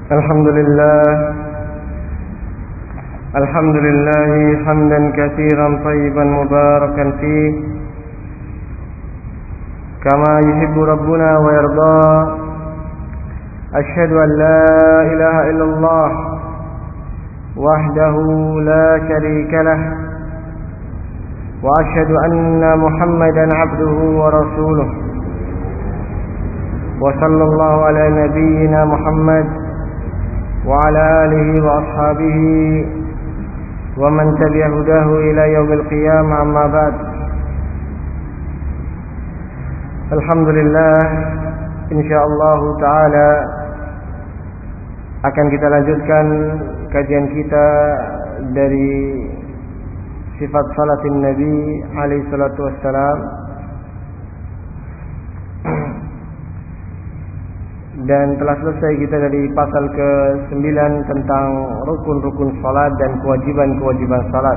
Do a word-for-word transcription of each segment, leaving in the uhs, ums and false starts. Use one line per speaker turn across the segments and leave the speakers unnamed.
Alhamdulillah Alhamdulillah hamdan katsiran thayyiban mubarakan fih kama yuhibbu rabbuna wa yarda. Asyhadu an la ilaha illallah wahdahu la syarika lah wa asyhadu anna Muhammadan abduhu wa rasuluh wa sallallahu ala nabiyyina Muhammad wa ala alihi wa ashabihi wa man tabi'a hudahu ila yaumil qiyamah, amma ba'd. Alhamdulillah, insyaallah taala akan kita lanjutkan kajian kita dari sifat salatin Nabi alaihi salatu wassalam, dan telah selesai kita dari pasal ke sembilan tentang rukun-rukun salat dan kewajiban-kewajiban salat.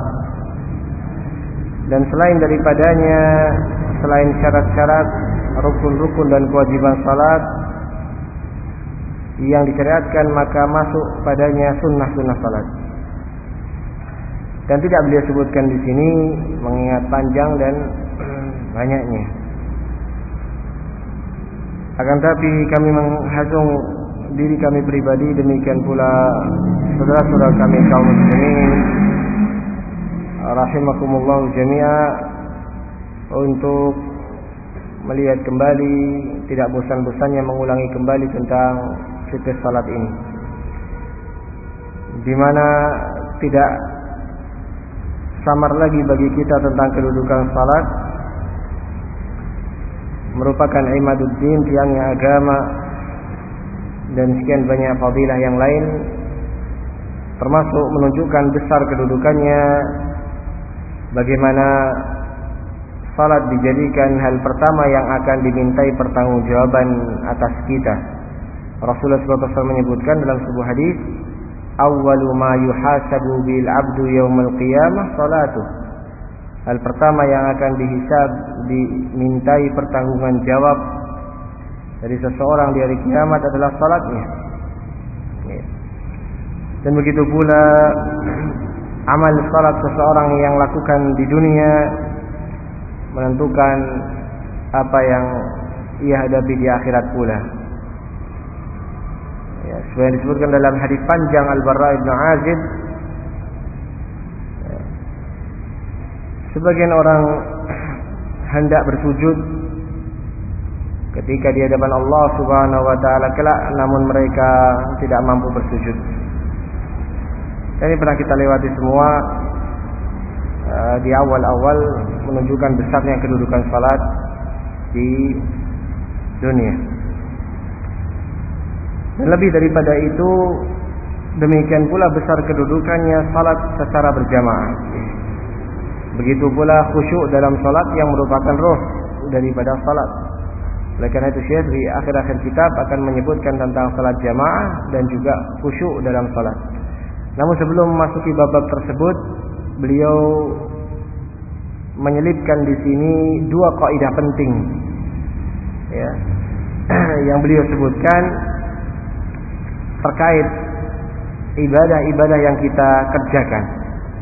Dan selain daripadanya, selain syarat-syarat rukun-rukun dan kewajiban salat yang disyariatkan, maka masuk padanya sunnah-sunnah salat. Dan tidak beliau sebutkan di sini mengingat panjang dan banyaknya. Akan tapi kami menghasung diri kami pribadi, demikian pula saudara-saudara kami kaum muslimin rahimakumullah jami'a, untuk melihat kembali, tidak bosan-bosannya mengulangi kembali tentang fikih salat ini, di mana tidak samar lagi bagi kita tentang kedudukan salat merupakan imaduddin, tiangnya agama, dan sekian banyak fadilah yang lain, termasuk menunjukkan besar kedudukannya, bagaimana salat dijadikan hal pertama yang akan dimintai pertanggungjawaban atas kita. Rasulullah shallallahu alaihi wasallam menyebutkan dalam sebuah hadis, awwalu ma yuhasabu bil abdu yaumal qiyamah salatuh. Hal pertama yang akan dihisab, dimintai pertanggungjawaban jawab dari seseorang di hari kiamat adalah salatnya. Dan begitu pula amal salat seseorang yang lakukan di dunia menentukan apa yang ia hadapi di akhirat pula. Ya, seperti disebutkan dalam hadis panjang Al-Barra ibn Azib, sebagian orang hendak bersujud ketika di hadapan Allah Subhanahu wa taala kelak, namun mereka tidak mampu bersujud. Ini pernah kita lewati semua uh, di awal-awal, menunjukkan besarnya kedudukan salat di dunia. Dan lebih daripada itu, demikian pula besar kedudukannya salat secara berjamaah. Begitu pula khusyuk dalam salat yang merupakan roh daripada salat. Oleh karena itu Syekh di akhir-akhir kitab akan menyebutkan tentang salat jamaah dan juga khusyuk dalam salat. Namun sebelum memasuki bab-bab tersebut, beliau menyelipkan di sini dua kaidah penting, ya, yang beliau sebutkan terkait ibadah-ibadah yang kita kerjakan,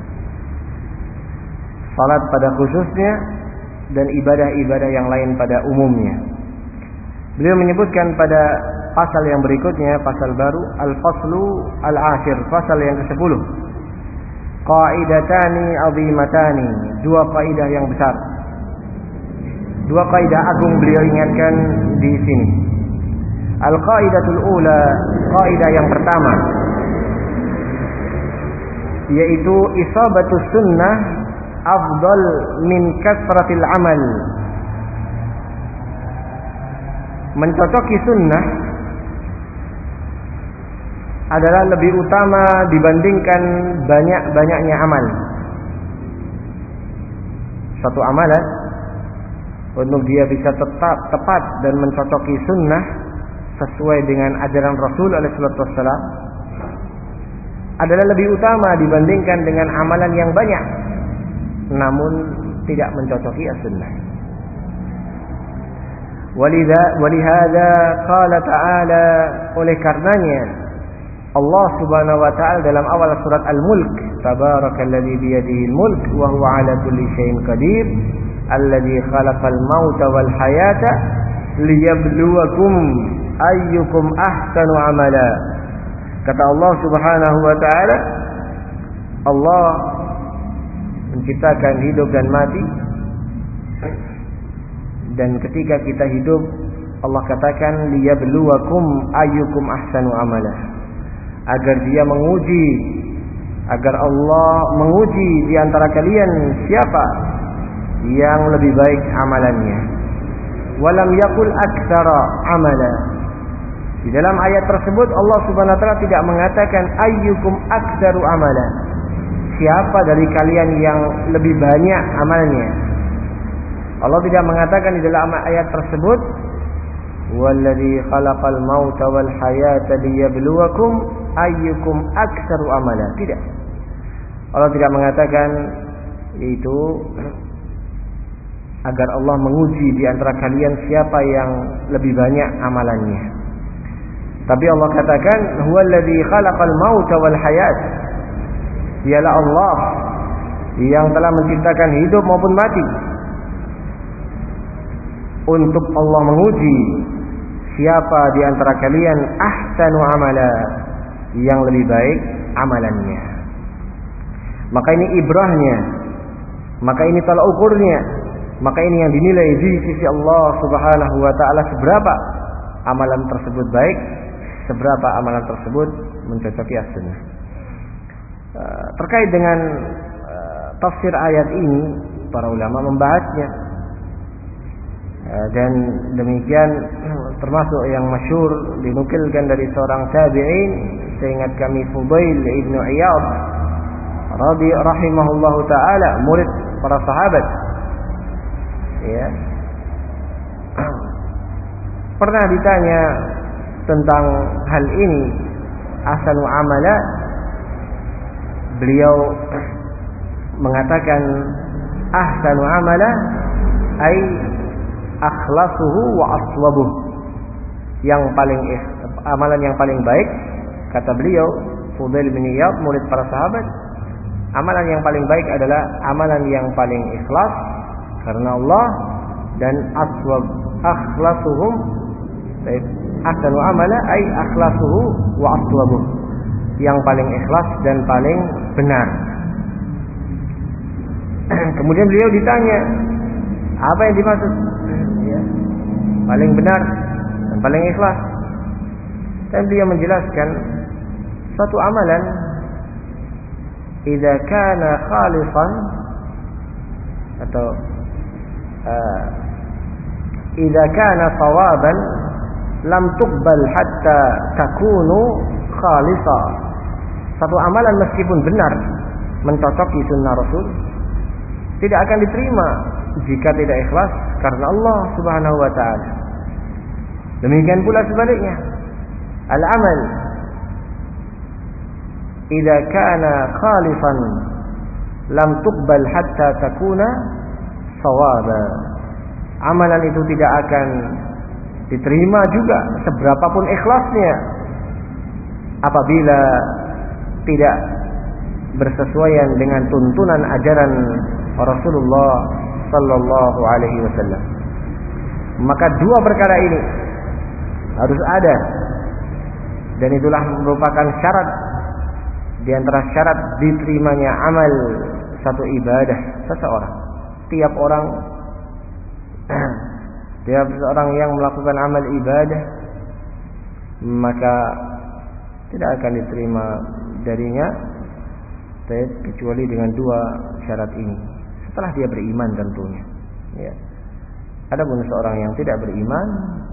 salat pada khususnya dan ibadah-ibadah yang lain pada umumnya. Beliau menyebutkan pada pasal yang berikutnya, pasal baru, al-faslu al-ashir, pasal yang kesepuluh, qaidatani azimatani, dua kaidah yang besar. Dua kaidah agung beliau ingatkan di sini. Al-qaidatul ula, kaidah yang pertama, yaitu isabatus sunnah afdal min kasratil amal. Mencocoki sunnah adalah lebih utama dibandingkan banyak-banyaknya amal. Satu amalan untuk dia bisa tetap tepat dan mencocoki sunnah sesuai dengan ajaran Rasul alaihi wasallam adalah lebih utama dibandingkan dengan amalan yang banyak namun tidak mencocoki as-sunnah. Walidha walihada qala ta'ala, oleh karenanya Allah Subhanahu wa taala dalam awal surat Al-Mulk, tabarakalladzi biyadihi al-mulk wa huwa 'ala kulli syai'in qadir, alladzi khalaqal mauta wal hayata liyabluwakum ayyukum ahsanu amala. Kata Allah Subhanahu wa taala, Allah menciptakan hidup dan mati, dan ketika kita hidup Allah katakan liyabluwakum ayyukum ahsanu amala, agar dia menguji, agar Allah menguji di antara kalian siapa yang lebih baik amalannya. Walam yakul aktsara amala. Di dalam ayat tersebut Allah Subhanahu wa taala tidak mengatakan ayyukum aktsaru amala, siapa dari kalian yang lebih banyak amalnya. Allah tidak mengatakan di dalam ayat tersebut walladzi khalaqal mauta wal hayata liyabluwakum ayyukum aktsaru amala. Tidak. Allah tidak mengatakan itu agar Allah menguji di antara kalian siapa yang lebih banyak amalannya. Tapi Allah katakan huwallazi khalaqal mauta wal hayat. Dialah Allah yang telah menciptakan hidup maupun mati, untuk Allah menguji siapa di antara kalian ahsanu amala, yang lebih baik amalannya. Maka ini ibrahnya, maka ini tolak ukurnya, maka ini yang dinilai di sisi Allah Subhanahu wa taala, seberapa amalan tersebut baik, seberapa amalan tersebut mencocoki as-sunnah. Uh, terkait dengan uh, tafsir ayat ini, para ulama membahasnya, uh, dan demikian termasuk yang masyhur dinukilkan dari seorang tabi'in, seingat kami Fudail ibnu Iyad radhi rahimahullahu taala, murid para sahabat, ya, pernah ditanya tentang hal ini, ahsanu amala, beliau mengatakan ahsanu amala ay akhlasuhu wa aswabuh, yang paling amalan yang paling baik, kata beliau Fudail bin Iyad, murid para sahabat, amalan yang paling baik adalah amalan yang paling ikhlas karena Allah, dan aswab akhlasuhum, ahsanu amala ay akhlasuhu wa aswabuh, yang paling ikhlas dan paling benar. Kemudian beliau ditanya, apa yang dimaksud ya, paling benar dan paling ikhlas? Dan beliau menjelaskan, satu amalan idza kana khalisan, atau uh, idza kana sawaban lam tuqbal hatta takunu khalisa. Satu amalan meskipun benar, mencocoki sunnah Rasul, tidak akan diterima jika tidak ikhlas karena Allah Subhanahu wa taala. Demikian pula sebaliknya, al-amal idza kana khalifan lam tuqbal hatta takuna shawaba. Amalan itu tidak akan diterima juga seberapapun ikhlasnya apabila tidak bersesuaian dengan tuntunan ajaran Rasulullah sallallahu alaihi wasallam. Maka dua perkara ini harus ada, dan itulah merupakan syarat di antara syarat diterimanya amal satu ibadah seseorang. Tiap orang tiap seorang yang melakukan amal ibadah, maka tidak akan diterima darinya kecuali dengan dua syarat ini, setelah dia beriman tentunya, ya. Adapun seorang yang tidak beriman,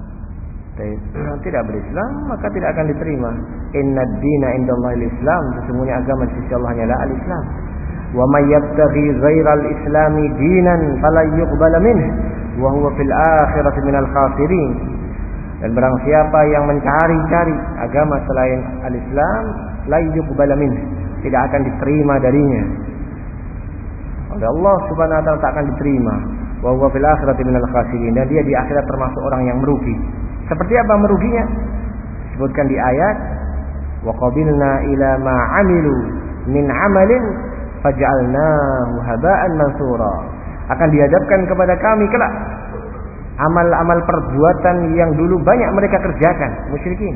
tidak berislam, maka tidak akan diterima. Inna ad-dina indallahil Islam, sesungguhnya agama di sisi Allah hanyalah al-Islam. Wa may yabtaghi ghairal islami dinan fala yuqbal minhu wa huwa fil akhirati minal khasirin. Dan barang siapa yang mencari-cari agama selain al-Islam, la yuqbal minhu, tidak akan diterima darinya. Oleh Allah Subhanahu wa taala tak akan diterima. Wa huwa fil akhirati minal khasirin, dan dia di akhirat termasuk orang yang merugi. Seperti apa meruginya? Disebutkan di ayat wa qabilna ila ma 'amilu min 'amalin faj'alnahu haba'an mansura. Akan dihadapkan kepada kami kelak amal-amal perbuatan yang dulu banyak mereka kerjakan, musyrikin.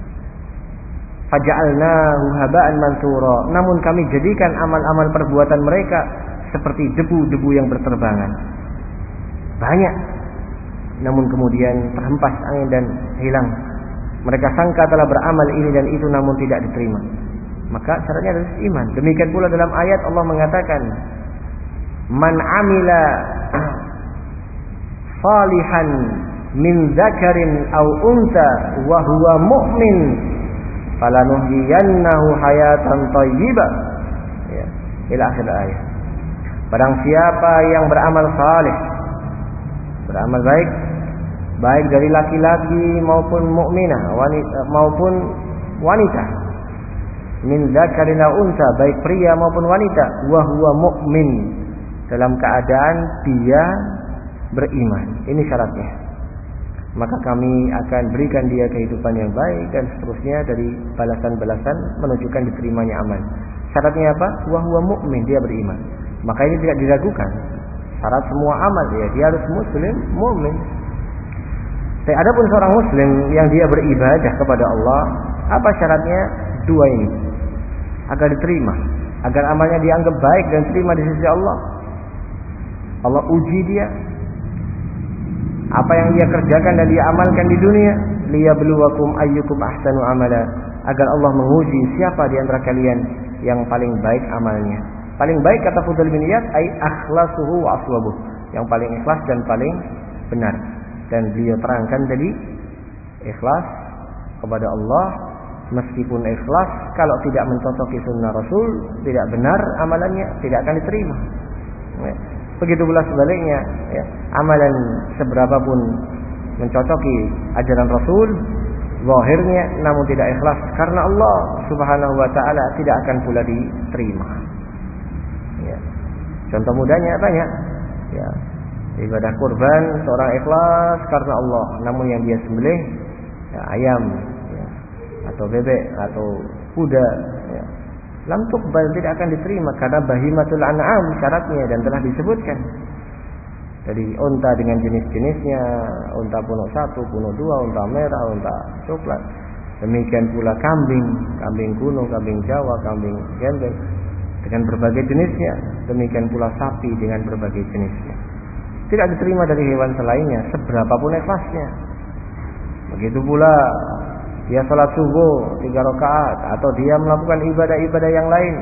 Faj'alnahu haba'an mansura. Namun kami jadikan amal-amal perbuatan mereka seperti debu-debu yang berterbangan. Banyak, namun kemudian terhempas angin dan hilang. Mereka sangka telah beramal ini dan itu, namun tidak diterima. Maka syaratnya adalah iman. Demikian pula dalam ayat Allah mengatakan, man amila salihan min dzakarin aw unta wa huwa mu'min falanuhyiyannahu hayatan thayyibah. Ya, ila akhir ayat. Barang siapa yang beramal saleh, beramal baik, baik dari laki-laki maupun mukminah, wanita maupun wanita, min dzakarin aw unsa, baik pria maupun wanita, wa huwa mukmin, dalam keadaan dia beriman. Ini syaratnya. Maka kami akan berikan dia kehidupan yang baik dan seterusnya dari balasan-balasan menunjukkan diterimanya amal. Syaratnya apa? Wa huwa mukmin, dia beriman. Maka ini tidak diragukan. Syarat semua amal ya, dia harus muslim, mukmin. Tapi adapun seorang muslim yang dia beribadah kepada Allah, apa syaratnya? Dua ini agar diterima, agar amalnya dianggap baik dan terima di sisi Allah. Allah uji dia, apa yang dia kerjakan dan dia amalkan di dunia, liyabluwakum ayyukum ahsanu amala, agar Allah menguji siapa di antara kalian yang paling baik amalnya. Paling baik kata Fudail bin Iyad ay akhlasuhu wa aswabuh, yang paling ikhlas dan paling benar. Dan beliau terangkan tadi, ikhlas kepada Allah, meskipun ikhlas kalau tidak mencocoki sunnah Rasul, tidak benar amalannya, tidak akan diterima. Begitu pula sebaliknya, ya, amalan seberapapun mencocoki ajaran Rasul, zahirnya namun tidak ikhlas karena Allah Subhanahu wa taala, tidak akan pula diterima. Ya. Contoh mudahnya banyak. Ya. Ibadah kurban seorang ikhlas karena Allah, namun yang dia sembelih ya, ayam, ya, atau bebek atau kuda, ya, lam tuqbal, tidak akan diterima karena bahimatul an'am syaratnya dan telah disebutkan. Jadi unta dengan jenis-jenisnya, unta punuk satu, punuk dua, unta merah, unta coklat. Demikian pula kambing, kambing kuno, kambing Jawa, kambing gembel dengan berbagai jenisnya. Demikian pula sapi dengan berbagai jenisnya. Tidak diterima dari hewan selainnya, seberapapun ikhlasnya. Begitu pula dia salat subuh tiga rakaat atau dia melakukan ibadah-ibadah yang lain,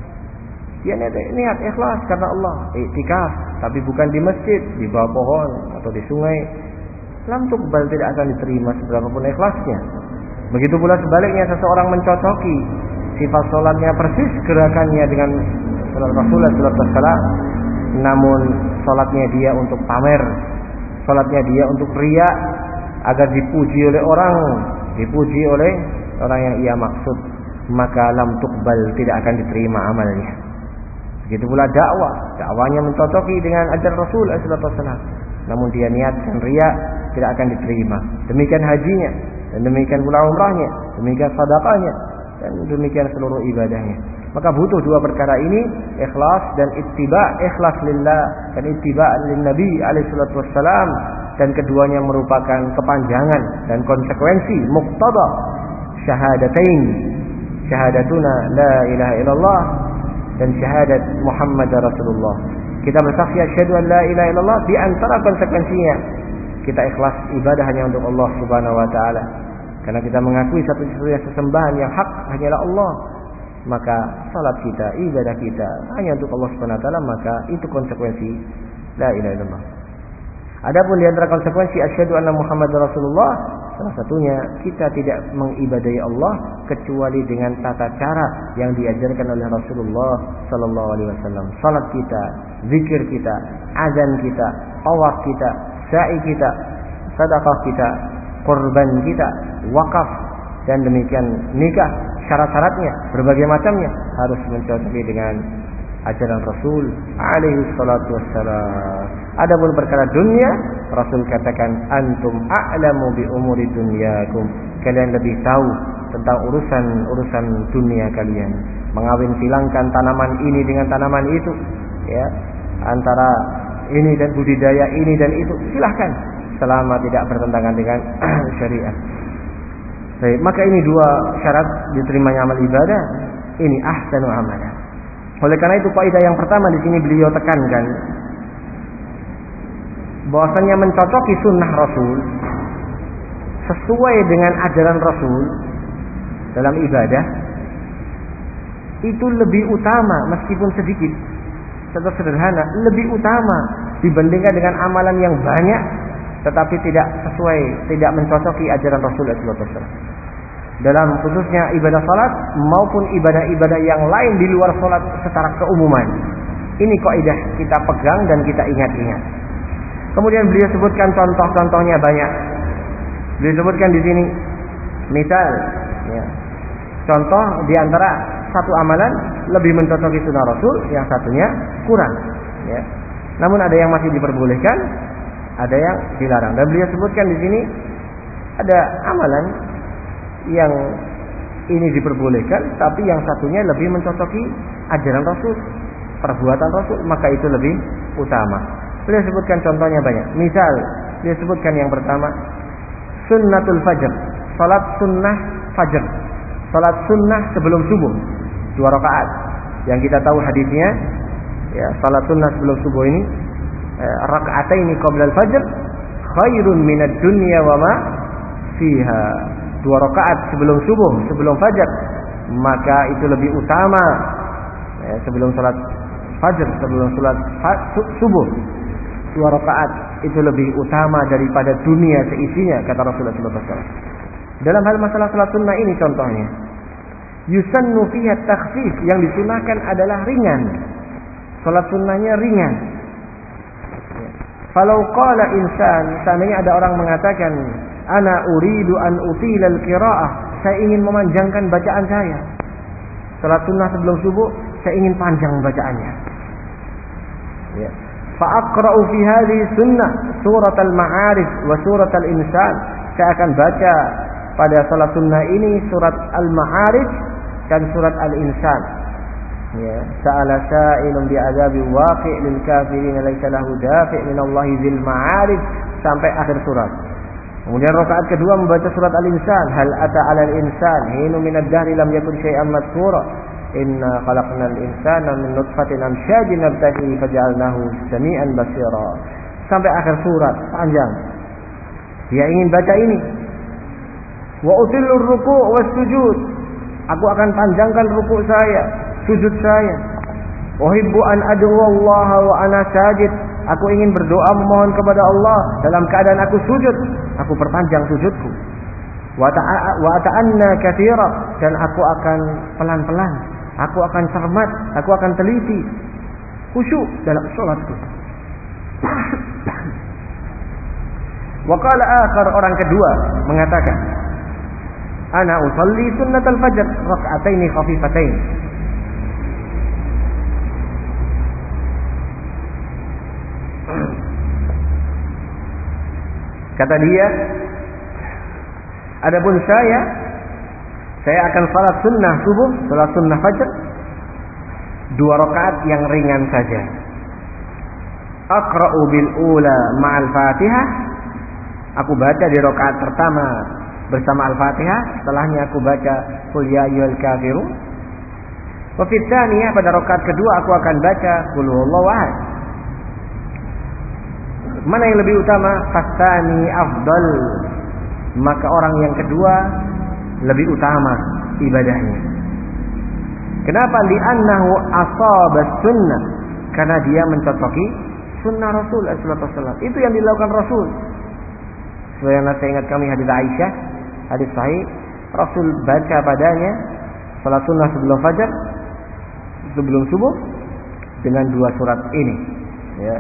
dia niat, niat ikhlas karena Allah, iktikaf, tapi bukan di masjid, di bawah pohon atau di sungai, lam tuqbal, tidak akan diterima seberapapun ikhlasnya. Begitu pula sebaliknya, seseorang mencocoki sifat salatnya persis gerakannya dengan salat Rasulullah sallallahu alaihi wasallam, namun salatnya dia untuk pamer, salatnya dia untuk riya, agar dipuji oleh orang, dipuji oleh orang yang ia maksud, maka lam tuqbal, tidak akan diterima amalnya. Begitu pula dakwah, dakwahnya mencocoki dengan ajaran Rasul sallallahu alaihi wasallam, namun dia niatkan riya, tidak akan diterima. Demikian hajinya, dan demikian pula umrahnya, demikian sedekahnya, dan demikian seluruh ibadahnya. Maka butuh dua perkara ini, ikhlas dan ittiba, ikhlas lillah dan ittiba lin Nabi alaihi salatu wassalam, dan keduanya merupakan kepanjangan dan konsekuensi muqtada syahadatain, syahadatuna la ilaha illallah dan syahadat Muhammad Rasulullah. Kita bersaksi asyhadu an la ilaha illallah, di antara konsekuensinya kita ikhlas ibadah hanya untuk Allah Subhanahu wa taala, karena kita mengakui satu-satunya sesembahan yang hak hanyalah Allah. Maka salat kita, ibadah kita hanya untuk Allah Subhanahu wa taala, maka itu konsekuensi la ilaha illallah. Adapun di antara konsekuensi asyhadu anna Muhammadar Rasulullah, salah satunya kita tidak mengibadahi Allah kecuali dengan tata cara yang diajarkan oleh Rasulullah sallallahu alaihi wasallam. Salat kita, zikir kita, azan kita, tawaf kita, sa'i kita, sedekah kita, kurban kita, wakaf, dan demikian nikah, syarat-syaratnya berbagai macamnya harus mencocoki dengan ajaran Rasul alaihi salatu wassalam. Adapun perkara dunia, Rasul katakan antum a'lamu bi umuri dunyakum, kalian lebih tahu tentang urusan-urusan dunia kalian. Mengawin silangkan tanaman ini dengan tanaman itu, ya, antara ini dan budidaya ini dan itu, silahkan selama tidak bertentangan dengan syariat. Baik, maka ini dua syarat diterimanya amal ibadah. Ini ahsanu amalan. Oleh karena itu kaidah yang pertama di sini beliau tekankan bahwasanya mencocoki sunnah Rasul sesuai dengan ajaran Rasul dalam ibadah itu lebih utama, meskipun sedikit, tetap sederhana, lebih utama dibandingkan dengan amalan yang banyak tetapi tidak sesuai, tidak mencocoki ajaran Rasulullah shallallahu alaihi wasallam. Dalam khususnya ibadah salat maupun ibadah-ibadah yang lain di luar salat secara keumuman. Ini kaidah kita pegang dan kita ingat-ingat. Kemudian beliau sebutkan contoh-contohnya banyak. Beliau sebutkan di sini misal, ya, contoh di antara satu amalan lebih mencocoki sunnah Rasul, yang satunya kurang. Ya. Namun ada yang masih diperbolehkan, ada yang dilarang. Dan beliau sebutkan di sini ada amalan yang ini diperbolehkan, tapi yang satunya lebih mencocoki ajaran Rasul, perbuatan Rasul, maka itu lebih utama. Beliau sebutkan contohnya banyak. Misal, beliau sebutkan yang pertama, sunnatul fajr, salat sunnah fajr, salat sunnah sebelum subuh, dua rakaat. Yang kita tahu hadisnya, ya, salat sunnah sebelum subuh ini, eh, raka'ataini qabla al-fajr khairun minad dunya wa ma fiha. Dua rakaat sebelum subuh, sebelum fajar, maka itu lebih utama, ya, sebelum salat fajar, sebelum salat subuh. Dua rakaat itu lebih utama daripada dunia seisinya, kata Rasulullah shallallahu alaihi wasallam. Dalam hal masalah salat sunnah ini contohnya, yusannu fiha takhfif, yang disunahkan adalah ringan. Salat sunnahnya ringan. Falau qala insan, seandainya ada orang mengatakan, ana uridu an utilal qiraah, saya ingin memanjangkan bacaan saya. Salat sunnah sebelum subuh, saya ingin panjang bacaannya. Ya. Fa aqra'u fi hadhihi sunnah surat al-ma'arij wa surat al-insan. Saya akan baca pada salat sunnah ini surat al-ma'arij dan surat al-insan. Ya, sa'ala sa'ilun bi'adzabi waqi' lil kafirin laisa lahu dafi' min Allahi dzil ma'arij sampai akhir surat. Kemudian rakaat kedua membaca surat al-insan, hal ata 'alal insan hinu minad dahri lam yakun syai'an madhkura. Inna khalaqnal insana min nutfatin amsyajin nabtalihi faj'alnahu samian basira. Sampai akhir surat panjang. Dia ingin baca ini. Wa utilur ruku' was sujud. Aku akan panjangkan ruku' saya, sujud saya. Uhibbu an ad'u Allah wa ana sajid. Aku ingin berdoa memohon kepada Allah dalam keadaan aku sujud. Aku perpanjang sujudku. Wa ta'anna katsira, dan aku akan pelan-pelan. Aku akan cermat, aku akan teliti, khusyuk dalam salatku. Wa qala akhar, orang kedua mengatakan, ana usalli sunnatal fajr rak'ataini khafifatain. Kata dia, adapun saya, saya akan salat sunnah subuh, salat sunnah fajar, dua rakaat yang ringan saja. Aqra'u bil ula ma'al fatihah. Aku baca di rakaat pertama bersama al-fatihah, setelahnya aku baca qul ya ayyuhal kafirun. Wa fi tsaniyah, pada rakaat kedua aku akan baca qul huwallahu ahad. Mana yang lebih utama? Fasani afdal. Maka orang yang kedua lebih utama ibadahnya. Kenapa? Li'annahu asaba sunnah, karena dia mencocoki sunnah Rasul sallallahu alaihi wasallam. Itu yang dilakukan Rasul. Sebagaimana saya ingat kami hadis Aisyah, hadis sahih, Rasul baca padanya salat sunnah sebelum fajar, sebelum subuh, dengan dua surat ini. Ya.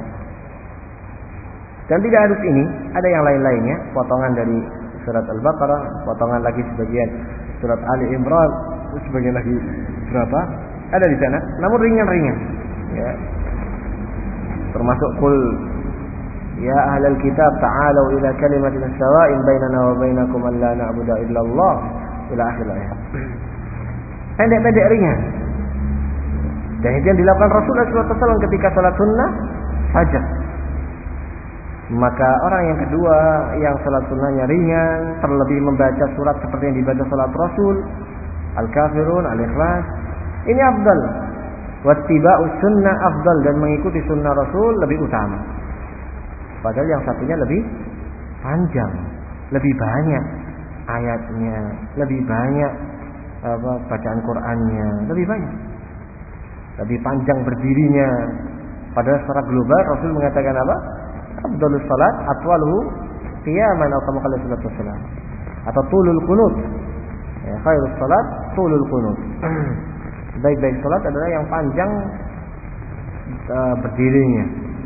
Dan tidak harus ini, ada yang lain-lainnya, potongan dari surat Al-Baqarah, potongan lagi sebagian surat Ali Imran, sebagian lagi berapa? Ada di sana, namun ringan-ringan. Ya. Termasuk qul ya ahlal kitab ta'alu ila kalimatin sawa'in bainana wa bainakum alla na'budu illa Allah ila akhir ayat. Pendek-pendek ringan. Dan itu yang dilakukan Rasulullah shallallahu alaihi wasallam ketika salat sunnah fajar. Maka orang yang kedua yang salat sunnahnya ringan, terlebih membaca surat seperti yang dibaca salat Rasul, Al-Kafirun, Al-Ikhlas, ini afdal. Wattiba'us sunnah afdal, dan mengikuti sunnah Rasul lebih utama. Padahal yang satunya lebih panjang, lebih banyak ayatnya, lebih banyak apa, bacaan Qur'annya, lebih banyak. Lebih panjang berdirinya. Padahal secara global Rasul mengatakan apa? Afdhalus salat atwaluhu qiyaman atau kama qala sallallahu alaihi wasallam. Atau tulul qunut. Ya, khairus salat tulul qunut. Baik-baik salat adalah yang panjang uh, berdirinya.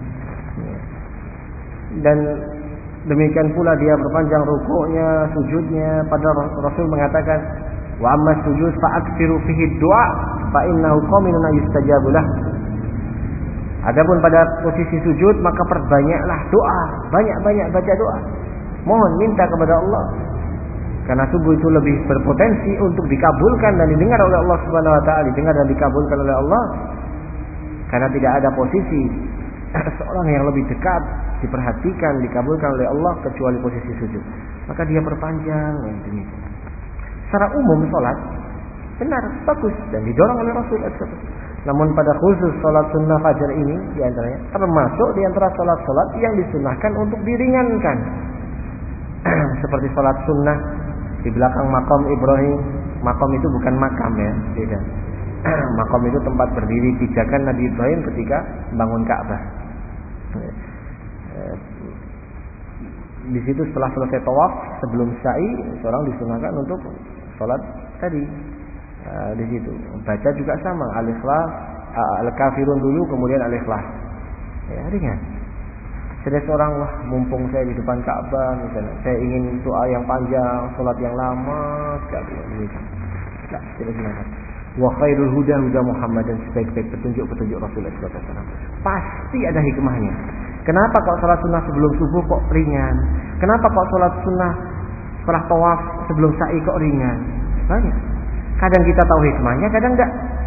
Dan demikian pula dia berpanjang rukuknya, sujudnya. Padahal Rasul mengatakan, wa amma sujud fa'aksiru fihi du'a fa innahu qaminun yustajabu lah. Adapun pada posisi sujud maka perbanyaklah doa, banyak-banyak baca doa. Mohon minta kepada Allah. Karena sungguh itu lebih berpotensi untuk dikabulkan dan didengar oleh Allah Subhanahu wa taala, didengar dan dikabulkan oleh Allah. Karena tidak ada posisi seorang yang lebih dekat diperhatikan, dikabulkan oleh Allah kecuali posisi sujud. Maka dia perpanjang yang demikian. Secara umum salat benar, bagus dan didorong oleh Rasulullah. Namun pada khusus salat sunnah fajar ini diantaranya termasuk diantara salat-salat yang disunnahkan untuk diringankan. Seperti salat sunnah di belakang makam Ibrahim. Makam itu bukan makam ya, beda. Makam itu tempat berdiri pijakan Nabi Ibrahim ketika bangun Ka'bah. Di situ setelah selesai tawaf sebelum sa'i, seorang disunahkan untuk salat tadi. Uh, di situ baca juga sama Al-Ikhlas, uh, Al-Kafirun dulu kemudian Al-Ikhlas. Ya, ringan. Jadi seorang, wah mumpung saya di depan Ka'bah misalnya, saya ingin doa yang panjang, salat yang lama sekali begitu. Tidak, tidak silakan. Wa khairul huda huda Muhammad, dan sebaik-baik petunjuk-petunjuk Rasulullah sallallahu alaihi wasallam. Pasti ada hikmahnya. Kenapa kok salat sunnah sebelum subuh kok ringan? Kenapa kok salat sunnah setelah tawaf sebelum sa'i kok ringan? Banyak. Kadang kita tahu hikmahnya, kadang enggak.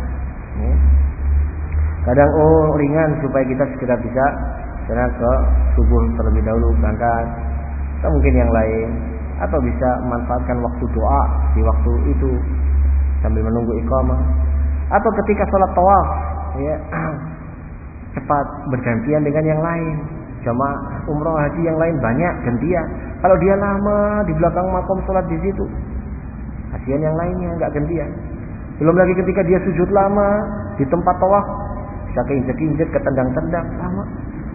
Kadang oh ringan supaya kita segera bisa karena ke subuh terlebih dahulu berangkat, atau mungkin yang lain, atau bisa memanfaatkan waktu doa di waktu itu sambil menunggu iqamah, atau ketika sholat tawaf ya, cepat bergantian dengan yang lain. Jamaah umroh haji yang lain banyak gantian. Kalau dia lama di belakang makom sholat di situ, kasihan yang lainnya nggak gantian. Belum lagi ketika dia sujud lama di tempat tawaf, bisa keinjek-injek, ketendang-tendang lama.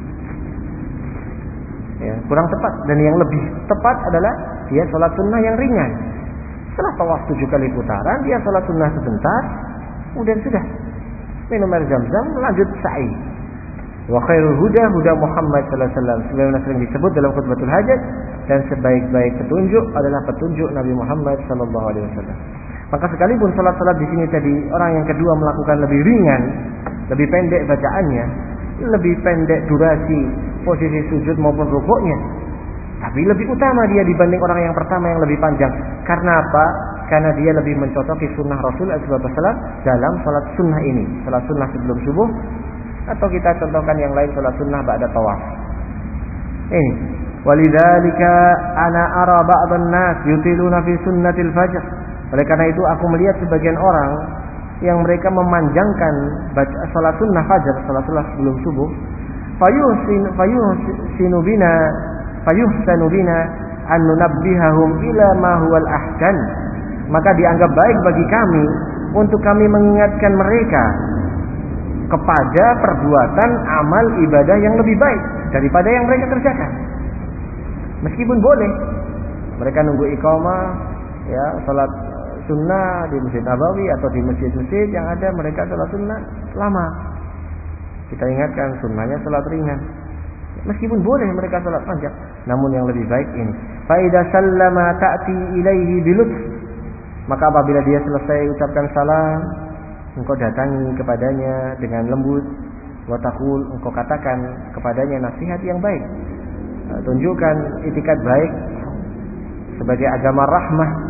Ya, kurang tepat. Dan yang lebih tepat adalah dia sholat sunnah yang ringan. Setelah tawaf tujuh kali putaran, dia sholat sunnah sebentar, kemudian sudah minum air zam-zam, lanjut sa'i. Wa khairul huda huda Muhammad sallallahu alaihi wasallam, sebagaimana sering disebut dalam khutbatul hajat, dan sebaik-baik petunjuk adalah petunjuk Nabi Muhammad sallallahu alaihi wasallam. Maka sekalipun salat-salat di sini tadi orang yang kedua melakukan lebih ringan, lebih pendek bacaannya, lebih pendek durasi posisi sujud maupun rukuknya, tapi lebih utama dia dibanding orang yang pertama yang lebih panjang. Karena apa? Karena dia lebih mencocoki sunnah Rasulullah sallallahu alaihi wasallam dalam salat sunnah ini, salat sunnah sebelum subuh, atau kita contohkan yang lain salat sunnah ba'da tawaf. Ini walidzalika ana ara ba'dhan nas yutiluna fi sunnatil fajr. Oleh karena itu aku melihat sebagian orang yang mereka memanjangkan baca salat sunnah fajar, salat sunnah sebelum subuh. Fayuhsin fayuhsinu bina fayuhsanu bina an nunabbihahum ila ma huwal ahsan. Maka dianggap baik bagi kami untuk kami mengingatkan mereka kepada perbuatan amal ibadah yang lebih baik daripada yang mereka kerjakan. Meskipun boleh mereka nunggu iqamah ya salat sunnah di Masjid Nabawi atau di masjid-masjid yang ada mereka salat sunnah lama. Kita ingatkan sunnahnya salat ringan. Meskipun boleh mereka salat panjang, namun yang lebih baik ini. Fa idza sallama ta'ti ilaihi bilutf. Maka apabila dia selesai ucapkan salam, engkau datangi kepadanya dengan lembut, wa taqul, engkau katakan kepadanya nasihat yang baik. Tunjukkan itikat baik sebagai agama rahmah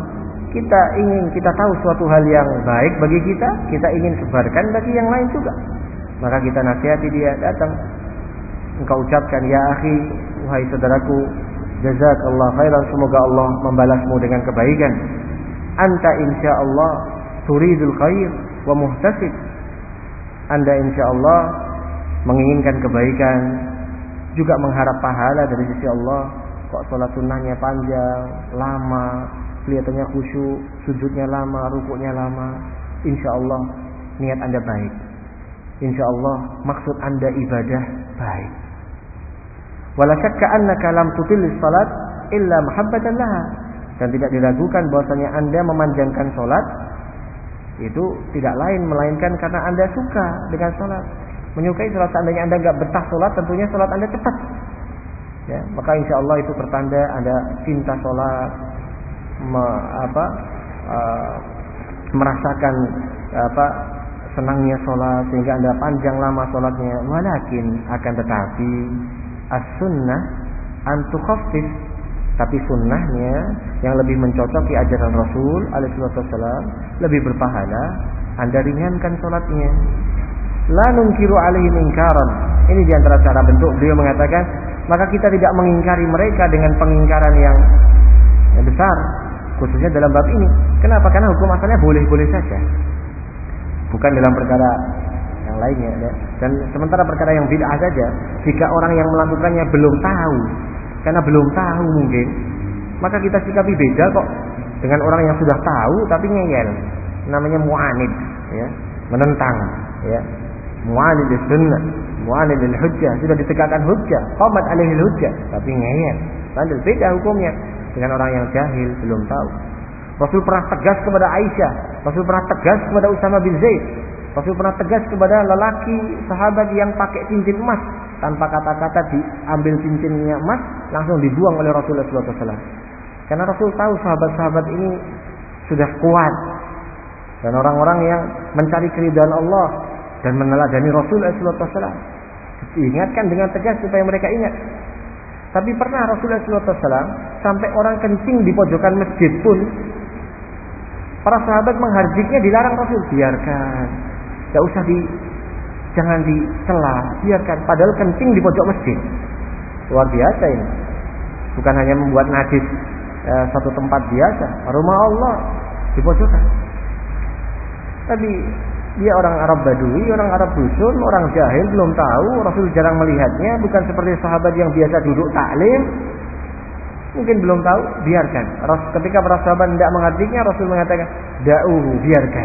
kita ingin kita tahu suatu hal yang baik bagi kita, kita ingin sebarkan bagi yang lain juga. Maka kita nasihati dia, datang, engkau ucapkan, ya akhi, wahai saudaraku, jazakallah khairan, semoga Allah membalasmu dengan kebaikan. Anta insyaallah turidul khair wa muhtasib. Anda insyaallah menginginkan kebaikan, juga mengharap pahala dari sisi Allah. Kok salat sunnahnya panjang, lama, kelihatannya khusyuk, sujudnya lama, rukuknya lama. Insyaallah niat Anda baik. Insyaallah maksud Anda ibadah baik. Wala syakka annaka lam tutillis salat illa mahabbatan laha. Dan tidak diragukan bahwasanya Anda memanjangkan salat itu tidak lain melainkan karena Anda suka dengan salat. Menyukai salat, seandainya Anda enggak betah salat, tentunya salat Anda cepat. Ya, maka insyaallah itu pertanda Anda cinta salat, me, apa uh, merasakan apa senangnya salat sehingga Anda panjang lama salatnya. Walakin akan tetapi as-sunnah an tukhaffif, tapi sunnahnya yang lebih mencocoki ajaran Rasul alaihi wasallam, lebih berpahala Anda ringankan salatnya. La nunkiru alaihim ingkaran. Ini di antara cara bentuk beliau mengatakan, maka kita tidak mengingkari mereka dengan pengingkaran yang, yang besar, khususnya dalam bab ini. Kenapa? Karena hukum asalnya boleh-boleh saja, bukan dalam perkara yang lainnya, ya. Dan sementara perkara yang bid'ah saja, jika orang yang melakukannya belum tahu, karena belum tahu mungkin, maka kita sikapi beda kok dengan orang yang sudah tahu tapi ngeyel. Namanya mu'anid, ya, menentang, ya. Mu'anid sunnah, mu'anid al-hujjah, sudah ditegakkan hujjah, qamat alaihi hujjah, tapi ngeyel. Padahal beda hukumnya dengan orang yang jahil, belum tahu. Rasul pernah tegas kepada Aisyah, Rasul pernah tegas kepada Usama bin Zaid, Rasul pernah tegas kepada lelaki sahabat yang pakai cincin emas, tanpa kata-kata diambil cincinnya emas, langsung dibuang oleh Rasulullah shallallahu alaihi wasallam. Karena Rasul tahu sahabat-sahabat ini sudah kuat dan orang-orang yang mencari keridhaan Allah dan meneladani Rasulullah shallallahu alaihi wasallam. Diingatkan dengan tegas supaya mereka ingat. Tapi pernah Rasulullah shallallahu alaihi wasallam sampai orang kencing di pojokan masjid pun, para sahabat menghardiknya, dilarang Rasul. Biarkan, tidak usah di, jangan dicela, biarkan. Padahal kencing di pojok masjid, luar biasa ini. Bukan hanya membuat najis eh, satu tempat biasa, rumah Allah di pojokan. Tapi dia orang Arab Badui, orang Arab dusun, orang jahil, belum tahu. Rasul jarang melihatnya, bukan seperti sahabat yang biasa duduk taklim. Mungkin belum tahu, biarkan. Ketika para sahabat tidak menghardiknya, Rasul mengatakan, da'uhu, biarkan.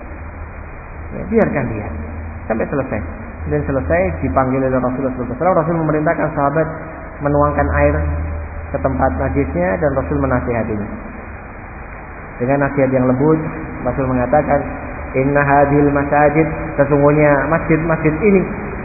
Ya, biarkan dia sampai selesai. Dan selesai dipanggil oleh Rasulullah shallallahu alaihi wasallam. Rasul memerintahkan sahabat menuangkan air ke tempat najisnya dan Rasul menasihatinya. Dengan nasihat yang lembut, Rasul mengatakan, inna hadhil masajid, sesungguhnya masjid-masjid ini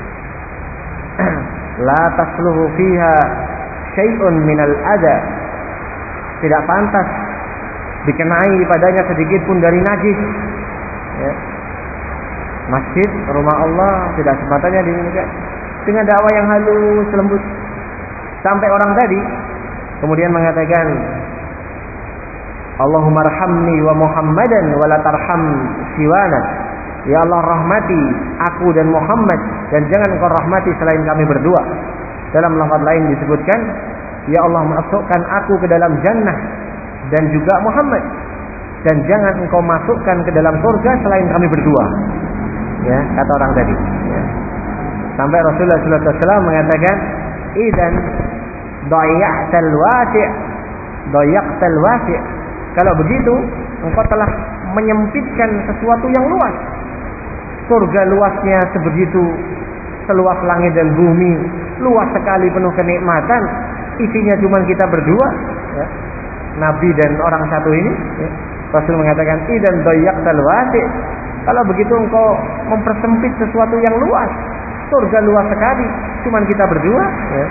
la tasluhu fiha syai'un minal adha, tidak pantas dikenai padanya sedikit pun dari najis, ya. Masjid rumah Allah tidak sempatannya dimiliki dengan dakwah yang halus lembut. Sampai orang tadi kemudian mengatakan, Allahumma arhamni wa Muhammadan wa la tarham siwana. Ya Allah, rahmati aku dan Muhammad dan jangan engkau rahmati selain kami berdua. Dalam lafaz lain disebutkan, ya Allah, masukkan aku ke dalam jannah dan juga Muhammad, dan jangan engkau masukkan ke dalam surga selain kami berdua. Ya, kata orang tadi, ya. Sampai Rasulullah shallallahu alaihi wasallam mengatakan, idzan dhayya'tal wasi', dhayya'tal wasi'. Kalau begitu, engkau telah menyempitkan sesuatu yang luas. Surga luasnya sebegitu, seluas langit dan bumi, luas sekali, penuh kenikmatan. Isinya cuma kita berdua, ya. Nabi dan orang satu ini, ya. Rasul mengatakan, idzan dhayya'tal wasi'. Kalau begitu engkau mempersempit sesuatu yang luas. Surga luas sekali, cuma kita berdua, ya.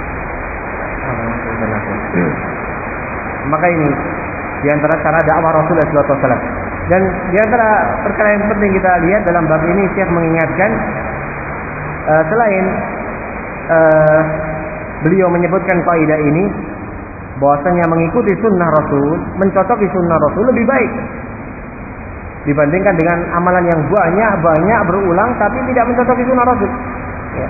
Maka ini di antara cara dakwah Rasulullah shallallahu alaihi wasallam. Dan di antara perkara yang penting kita lihat dalam bab ini, Syekh mengingatkan uh, selain uh, beliau menyebutkan kaidah ini, bahwasanya mengikuti sunnah Rasul, mencocoki sunnah Rasul lebih baik dibandingkan dengan amalan yang banyak-banyak berulang tapi tidak mencocoki sunnah Rasul. Ya.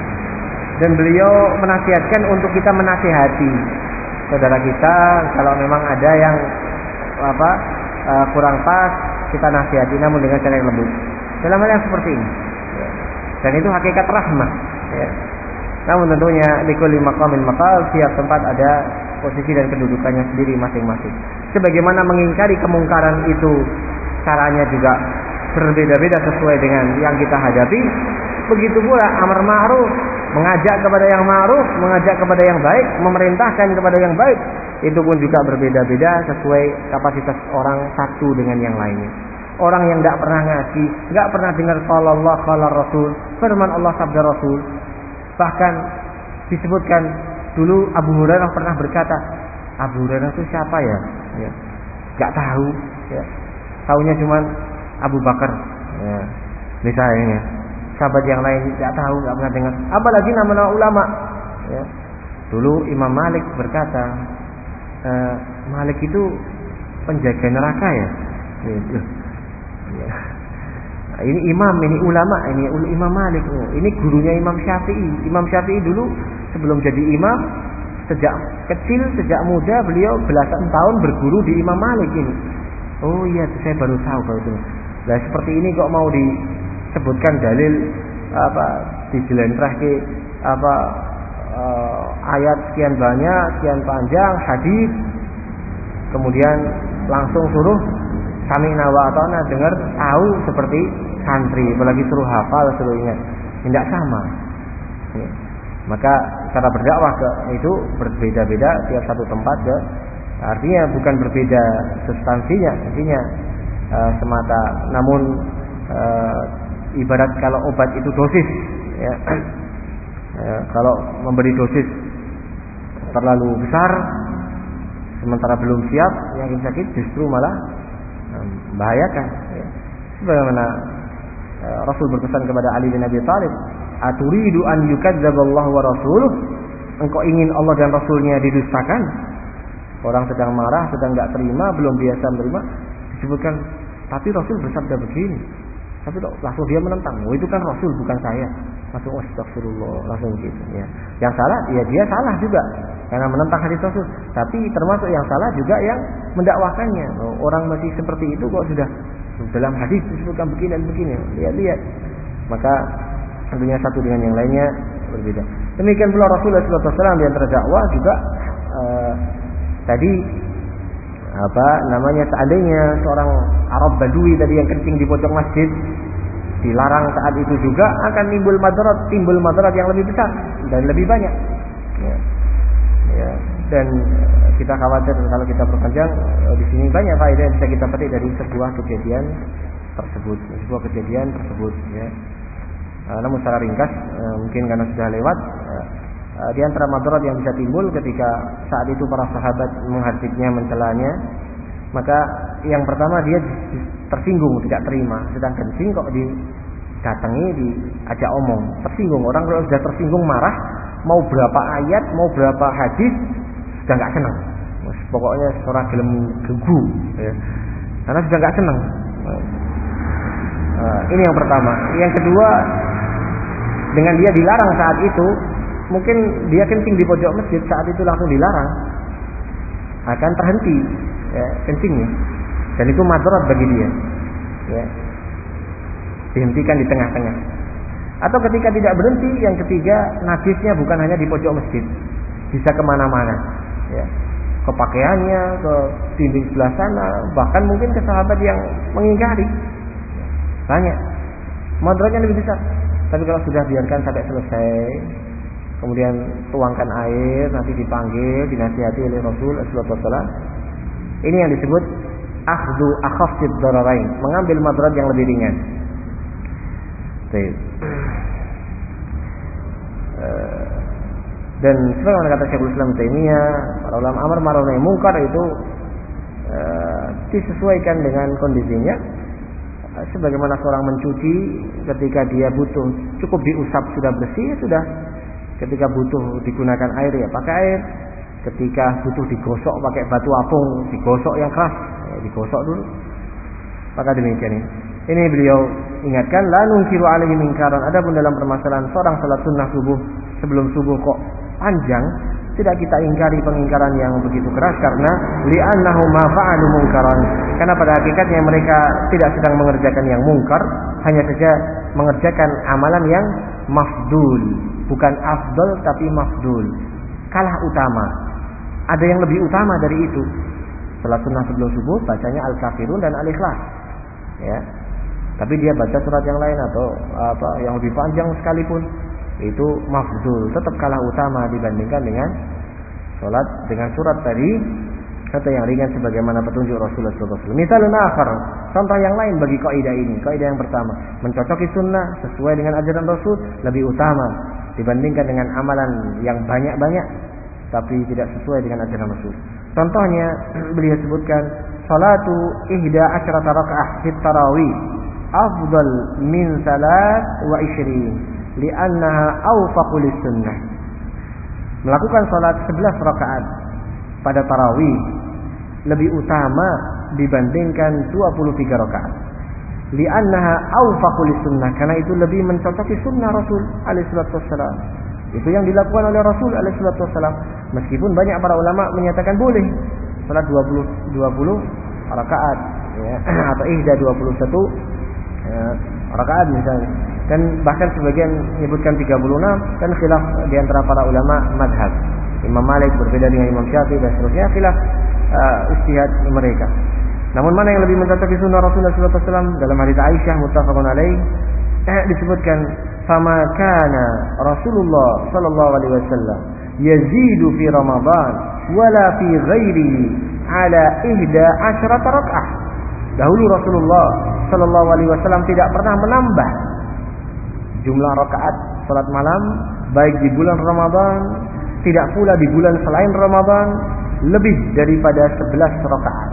Dan beliau menasihatkan untuk kita menasihati saudara kita kalau memang ada yang apa uh, kurang pas, kita nasihati namun dengan cara yang lembut. Dalam hal yang seperti ini. Ya. Dan itu hakikat rahmah. Ya. Namun tentunya likulli maqamin maqal, tiap tempat ada posisi dan kedudukannya sendiri masing-masing. Sebagaimana mengingkari kemungkaran itu caranya juga berbeda-beda sesuai dengan yang kita hadapi. Begitu pula amar ma'ruf, mengajak kepada yang ma'ruf, mengajak kepada yang baik, memerintahkan kepada yang baik, itu pun juga berbeda-beda sesuai kapasitas orang satu dengan yang lainnya. Orang yang tidak pernah ngaji, tidak pernah dengar qala Allah qala Rasul, firman Allah sabda Rasul. Bahkan disebutkan dulu Abu Hurairah pernah berkata, Abu Hurairah itu siapa ya? Ya. Gak tahu. Ya. Taunya cuma Abu Bakar. Ya. Misalnya, sahabat yang lain tidak tahu, gak pernah dengar. Apalagi nama-nama ulama. Ya. Dulu Imam Malik berkata, e, Malik itu penjaga neraka ya. Ya. Ya. Ini imam, ini ulama, ini Imam Malik. Oh, ini gurunya Imam Syafi'i. Imam Syafi'i dulu sebelum jadi imam, sejak kecil, sejak muda beliau belasan tahun berguru di Imam Malik ini. Oh iya, saya baru tahu kalau itu. Nah seperti ini kok mau disebutkan dalil apa dijelentreh ke apa uh, ayat sekian banyak, sekian panjang, hadis, kemudian langsung suruh sami'na wa ata'na, dengar, tahu seperti santri, apalagi suruh hafal, suruh ingat. Tidak sama. Ya. Maka cara berdakwah ke itu berbeda-beda tiap satu tempat ya. Artinya bukan berbeda substansinya, artinya uh, semata. Namun uh, ibarat kalau obat itu dosis, ya. Uh, kalau memberi dosis terlalu besar, sementara belum siap, yang sakit justru malah membahayakan. Ya. Sebagaimana uh, Rasul berpesan kepada Ali bin Abi Thalib, aturidu an yukadzdzaballahu wa rasuluh, engkau ingin Allah dan Rasulnya didustakan? Orang sedang marah, sedang tidak terima, belum biasa menerima, disebutkan, tapi Rasul bersabda begini. Tapi langsung dia menentang, oh itu kan Rasul bukan saya. Langsung astagfirullah, langsung gitu. Ya. Yang salah, ya dia salah juga karena menentang hadis Rasul. Tapi termasuk yang salah juga yang mendakwakannya. Oh, orang masih seperti itu kok sudah dalam hadis disebutkan begini dan begini. Lihat-lihat. Maka tentunya satu dengan yang lainnya berbeda. Demikian pula Rasulullah shallallahu alaihi wasallam di antara dakwah juga uh, tadi apa namanya, seandainya seorang Arab Badui tadi yang kencing di pojok masjid dilarang saat itu juga, akan timbul madarat, timbul madarat yang lebih besar dan lebih banyak. Ya. Ya. Dan kita khawatir kalau kita perpanjang di sini banyak faedah yang bisa kita petik dari sebuah kejadian tersebut, sebuah kejadian tersebut. Ya. Namun secara ringkas, mungkin karena sudah lewat. Di antara madarat yang bisa timbul ketika saat itu para sahabat menghardiknya, mencelanya, maka yang pertama dia tersinggung, tidak terima. Sedang kencing kok didatangi, diajak omong, tersinggung. Orang kalau sudah tersinggung marah, mau berapa ayat, mau berapa hadis, sudah nggak senang. Pokoknya seorang gelem gegu, ya. Karena sudah nggak senang. Nah, ini yang pertama. Yang kedua, dengan dia dilarang saat itu, mungkin dia kencing di pojok masjid, saat itu langsung dilarang, akan terhenti ya, kencingnya, dan itu madarat bagi dia. Ya. Dihentikan di tengah-tengah. Atau ketika tidak berhenti, yang ketiga, najisnya bukan hanya di pojok masjid, bisa kemana-mana. Ya. Ke pakaiannya, ke dinding sebelah sana, bahkan mungkin ke sahabat yang mengingkari. Banyak. Madaratnya lebih besar. Tapi kalau sudah biarkan sampai selesai, kemudian tuangkan air, nanti dipanggil, dinasihati oleh Rasul sallallahu alaihi wasallam. Ini yang disebut akhdhu akhaffid dararain, mengambil madarat yang lebih ringan. Baik. Dan sebagaimana kata Syekhul Islam Taimiyah, para ulama amar ma'ruf nahi munkar itu uh, disesuaikan dengan kondisinya. Uh, sebagaimana seorang mencuci, ketika dia butuh cukup diusap sudah bersih, sudah. Ketika butuh digunakan air ya pakai air. ketika butuh digosok pakai batu apung, digosok yang keras, ya, digosok dulu. Maka demikian ini. Ini beliau ingatkan, la nungkiru alaihi mingkaran. Adapun dalam permasalahan seorang salat sunnah subuh sebelum subuh kok panjang, tidak kita ingkari pengingkaran yang begitu keras karena li'annahu ma fa'alu munkaran. Karena pada hakikatnya mereka tidak sedang mengerjakan yang mungkar, hanya saja mengerjakan amalan yang mafdul, bukan afdal tapi mafdul. Kalah utama. Ada yang lebih utama dari itu. Salat sunnah sebelum subuh bacanya Al-Kafirun dan Al-Ikhlas. Ya. Tapi dia baca surat yang lain atau apa yang lebih panjang sekalipun, itu mafdul, tetap kalah utama dibandingkan dengan salat dengan surat tadi atau yang ringan sebagaimana petunjuk Rasulullah sallallahu alaihi wasallam. Misalnya akhar, contoh yang lain bagi kaidah ini. Kaidah yang pertama, mencocoki sunnah sesuai dengan ajaran Rasul lebih utama dibandingkan dengan amalan yang banyak-banyak tapi tidak sesuai dengan ajaran Rasul. Contohnya beliau sebutkan salatu ihda asyrata rakaah fit tarawih afdal min salat wa ishrin li'annaha awfaqu lis-sunnah. Melakukan salat sebelas rakaat pada tarawih lebih utama dibandingkan dua puluh tiga rakaat. Li'annaha awfaqu lis-sunnah, karena itu lebih mencocoki sunnah Rasul alaihi salatu wassalam. Itu yang dilakukan oleh Rasul alaihi salatu wassalam. Meskipun banyak para ulama menyatakan boleh salat dua puluh rakaat, ya, atau ihda dua puluh satu ya, rakaat misalnya. Dan bahkan sebagian menyebutkan tiga puluh enam, dan khilaf di antara para ulama madhab. Imam Malik berbeda dengan Imam Syafi'i dan seterusnya, khilaf uh, ijtihad mereka. Namun mana yang lebih mencocoki sunnah Rasulullah sallallahu alaihi wasallam? Dalam hadits Aisyah muttafaqun alaih eh, disebutkan fama kana Rasulullah sallallahu alaihi wasallam yazidu fi Ramadan wala fi ghairihi ala ihda asyrata rakaah. Dahulu Rasulullah sallallahu alaihi wasallam tidak pernah menambah jumlah rakaat salat malam baik di bulan Ramadan, tidak pula di bulan selain Ramadan, lebih daripada sebelas rakaat.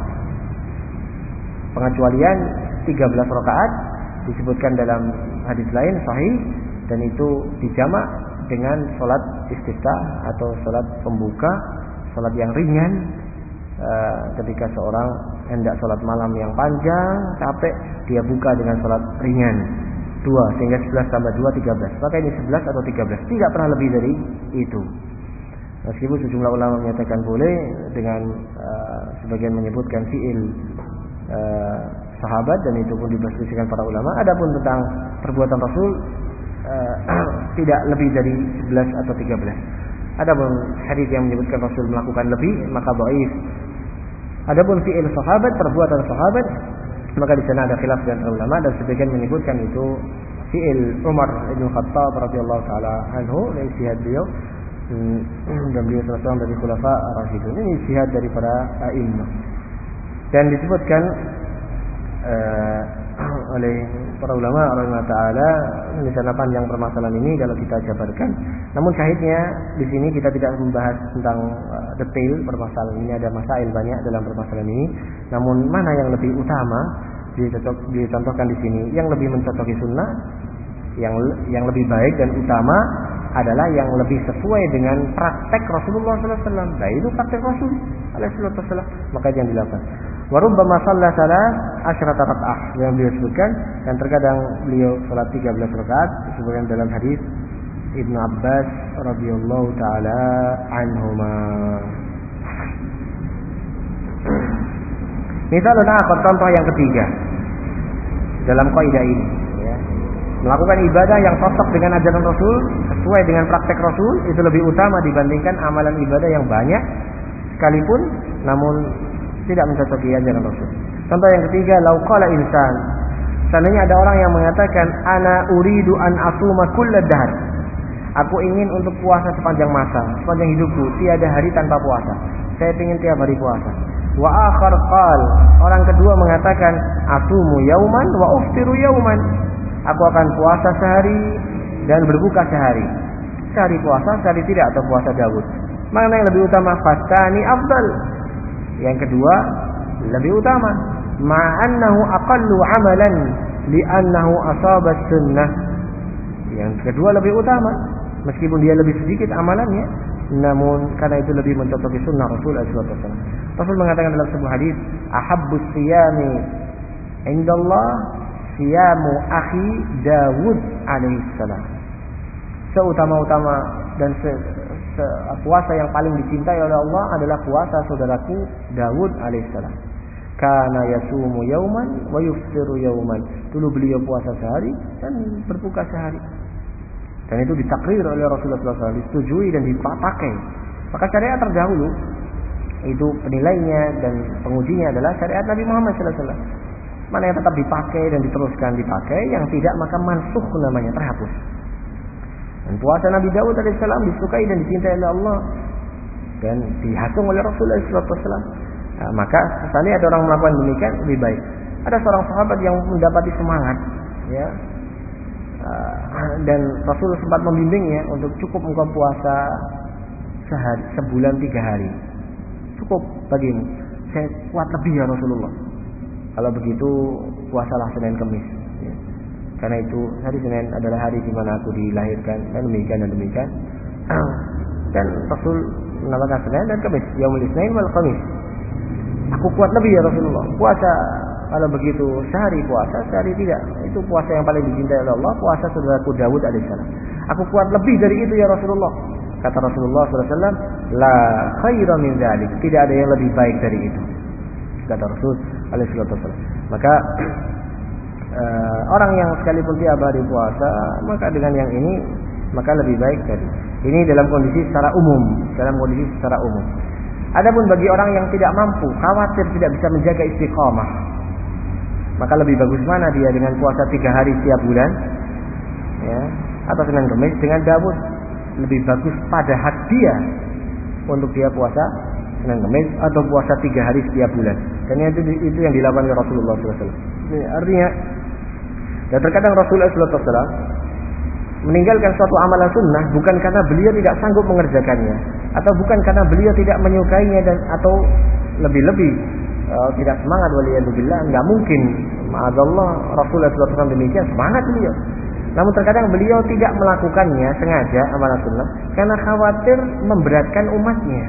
Pengecualian tiga belas rakaat disebutkan dalam hadis lain sahih, dan itu dijamak dengan salat istiftah atau salat pembuka, salat yang ringan. Uh, ketika seorang hendak salat malam yang panjang, capek, dia buka dengan salat ringan. Dua, sehingga sebelas tambah dua, tiga belas. Maka ini sebelas atau tiga belas. Tidak pernah lebih dari itu. Meskipun sejumlah ulama menyatakan boleh, dengan uh, sebagian menyebutkan fi'il uh, sahabat, dan itu pun diperselisihkan para ulama. Adapun tentang perbuatan Rasul uh, tidak lebih dari sebelas atau tiga belas. Adapun hadis yang menyebutkan Rasul melakukan lebih, maka dhaif. Adapun fi'il sahabat, perbuatan sahabat, maka di sana ada khilaf di antara ulama, dan sebagian menyebutkan itu fi'il Umar bin Khattab radhiyallahu taala anhu, dari ijtihad beliau, dan beliau salah seorang dari khulafa ar-rasyidun. Ini ijtihad dari para a'immah. Dan disebutkan uh, oleh para ulama radhiyallahu taala, ini sana panjang permasalahan ini kalau kita jabarkan. Namun syahidnya di sini kita tidak membahas tentang uh, detail permasalahan ini, ada masail banyak dalam permasalahan ini. Namun mana yang lebih utama dicontohkan di sini, yang lebih mencocoki sunnah, yang yang lebih baik dan utama adalah yang lebih sesuai dengan praktek Rasulullah sallallahu alaihi wasallam. Nah, itu praktek Rasul alaihi wasallam, maka yang dilakukan. Wa rubbama shalla salat asyrata rakaah yang beliau sebutkan, dan terkadang beliau salat tiga belas rakaat disebutkan dalam hadis Ibnu Abbas radhiyallahu taala anhuma. Misalnya apa contoh yang ketiga dalam kaidah ini, ya. Melakukan ibadah yang cocok dengan ajaran Rasul, sesuai dengan praktek Rasul, itu lebih utama dibandingkan amalan ibadah yang banyak sekalipun namun tidak mencocoki ajaran Rasul. Contoh yang ketiga, lau qala insan, seandainya ada orang yang mengatakan ana uridu an asuma kulla dahr, aku ingin untuk puasa sepanjang masa, sepanjang hidupku tiada hari tanpa puasa, saya ingin tiap hari puasa. Wa akhar qal, orang kedua mengatakan asumu yauman wa uftiru yauman, aku akan puasa sehari dan berbuka sehari, sehari puasa sehari tidak, atau puasa Daud. Mana yang lebih utama? Fastani afdal, yang kedua lebih utama. Ma'annahu aqallu amalan li'annahu asaba sunnah, yang kedua lebih utama meskipun dia lebih sedikit amalannya, namun karena itu lebih mencocoki sunnah Rasul sallallahu alaihi wasallam. Rasul mengatakan dalam sebuah hadis, "Ahabbus siyami indallah siyamu akhi Dawud alaihi salam." Seutama-utama dan se, se, puasa yang paling dicintai oleh Allah adalah puasa saudaraku Dawud alaihi salam. Kana yasumu yauman wa yuftiru yauman. Dulu beliau puasa sehari dan berbuka sehari. Dan itu ditakrir oleh Rasulullah sallallahu alaihi wasallam, disetujui dan dipakai. Maka syariat terdahulu itu penilainya dan pengujinya adalah syariat Nabi Muhammad sallallahu alaihi wasallam. Mana yang tetap dipakai dan diteruskan dipakai, yang tidak maka mansukh namanya, terhapus. Dan puasa Nabi Daud alaihissalam disukai dan dicintai oleh Allah dan dihasung oleh Rasulullah sallallahu alaihi wasallam. Nah, maka sekali ada orang melakukan demikian lebih baik. Ada seorang sahabat yang mendapati semangat, ya, dan Rasul sempat membimbingnya untuk cukup engkau puasa sehari, sebulan tiga hari, cukup bagimu. Saya kuat lebih ya Rasulullah. Kalau begitu puasalah Senin Kamis, ya. Karena itu hari Senin adalah hari di mana aku dilahirkan, dan demikian dan demikian. Dan Rasul menamakan Senin dan Kamis, Yaumul Itsnain wal Khamis. Aku kuat lebih ya Rasulullah. Puasa kalau begitu sehari puasa, sehari tidak. Itu puasa yang paling dicintai oleh Allah, puasa saudaraku Dawud alaihissalam. Aku kuat lebih dari itu ya Rasulullah. Kata Rasulullah sallallahu alaihi wasallam, la khaira min dzalik. Tidak ada yang lebih baik dari itu. Kata Rasul alaihi wasallam. Maka uh, orang yang sekalipun tiap hari puasa, maka dengan yang ini maka lebih baik tadi. Ini dalam kondisi secara umum, dalam kondisi secara umum. Adapun bagi orang yang tidak mampu, khawatir tidak bisa menjaga istiqamah, maka lebih bagus mana dia dengan puasa tiga hari setiap bulan, ya, atau Senin Kamis dengan Dawud. Lebih bagus pada hak dia untuk dia puasa Senin Kamis atau puasa tiga hari setiap bulan. Dan itu itu yang dilakukan oleh Rasulullah sallallahu alaihi wasallam. Ini artinya, dan terkadang Rasulullah sallallahu alaihi wasallam meninggalkan suatu amalan sunnah bukan karena beliau tidak sanggup mengerjakannya, atau bukan karena beliau tidak menyukainya dan atau lebih-lebih uh, tidak semangat, waliyadzubillah. Enggak mungkin, ma'adzallah, Rasulullah sallallahu alaihi wasallam demikian semangat beliau. Namun terkadang beliau tidak melakukannya sengaja amalan sunnah karena khawatir memberatkan umatnya.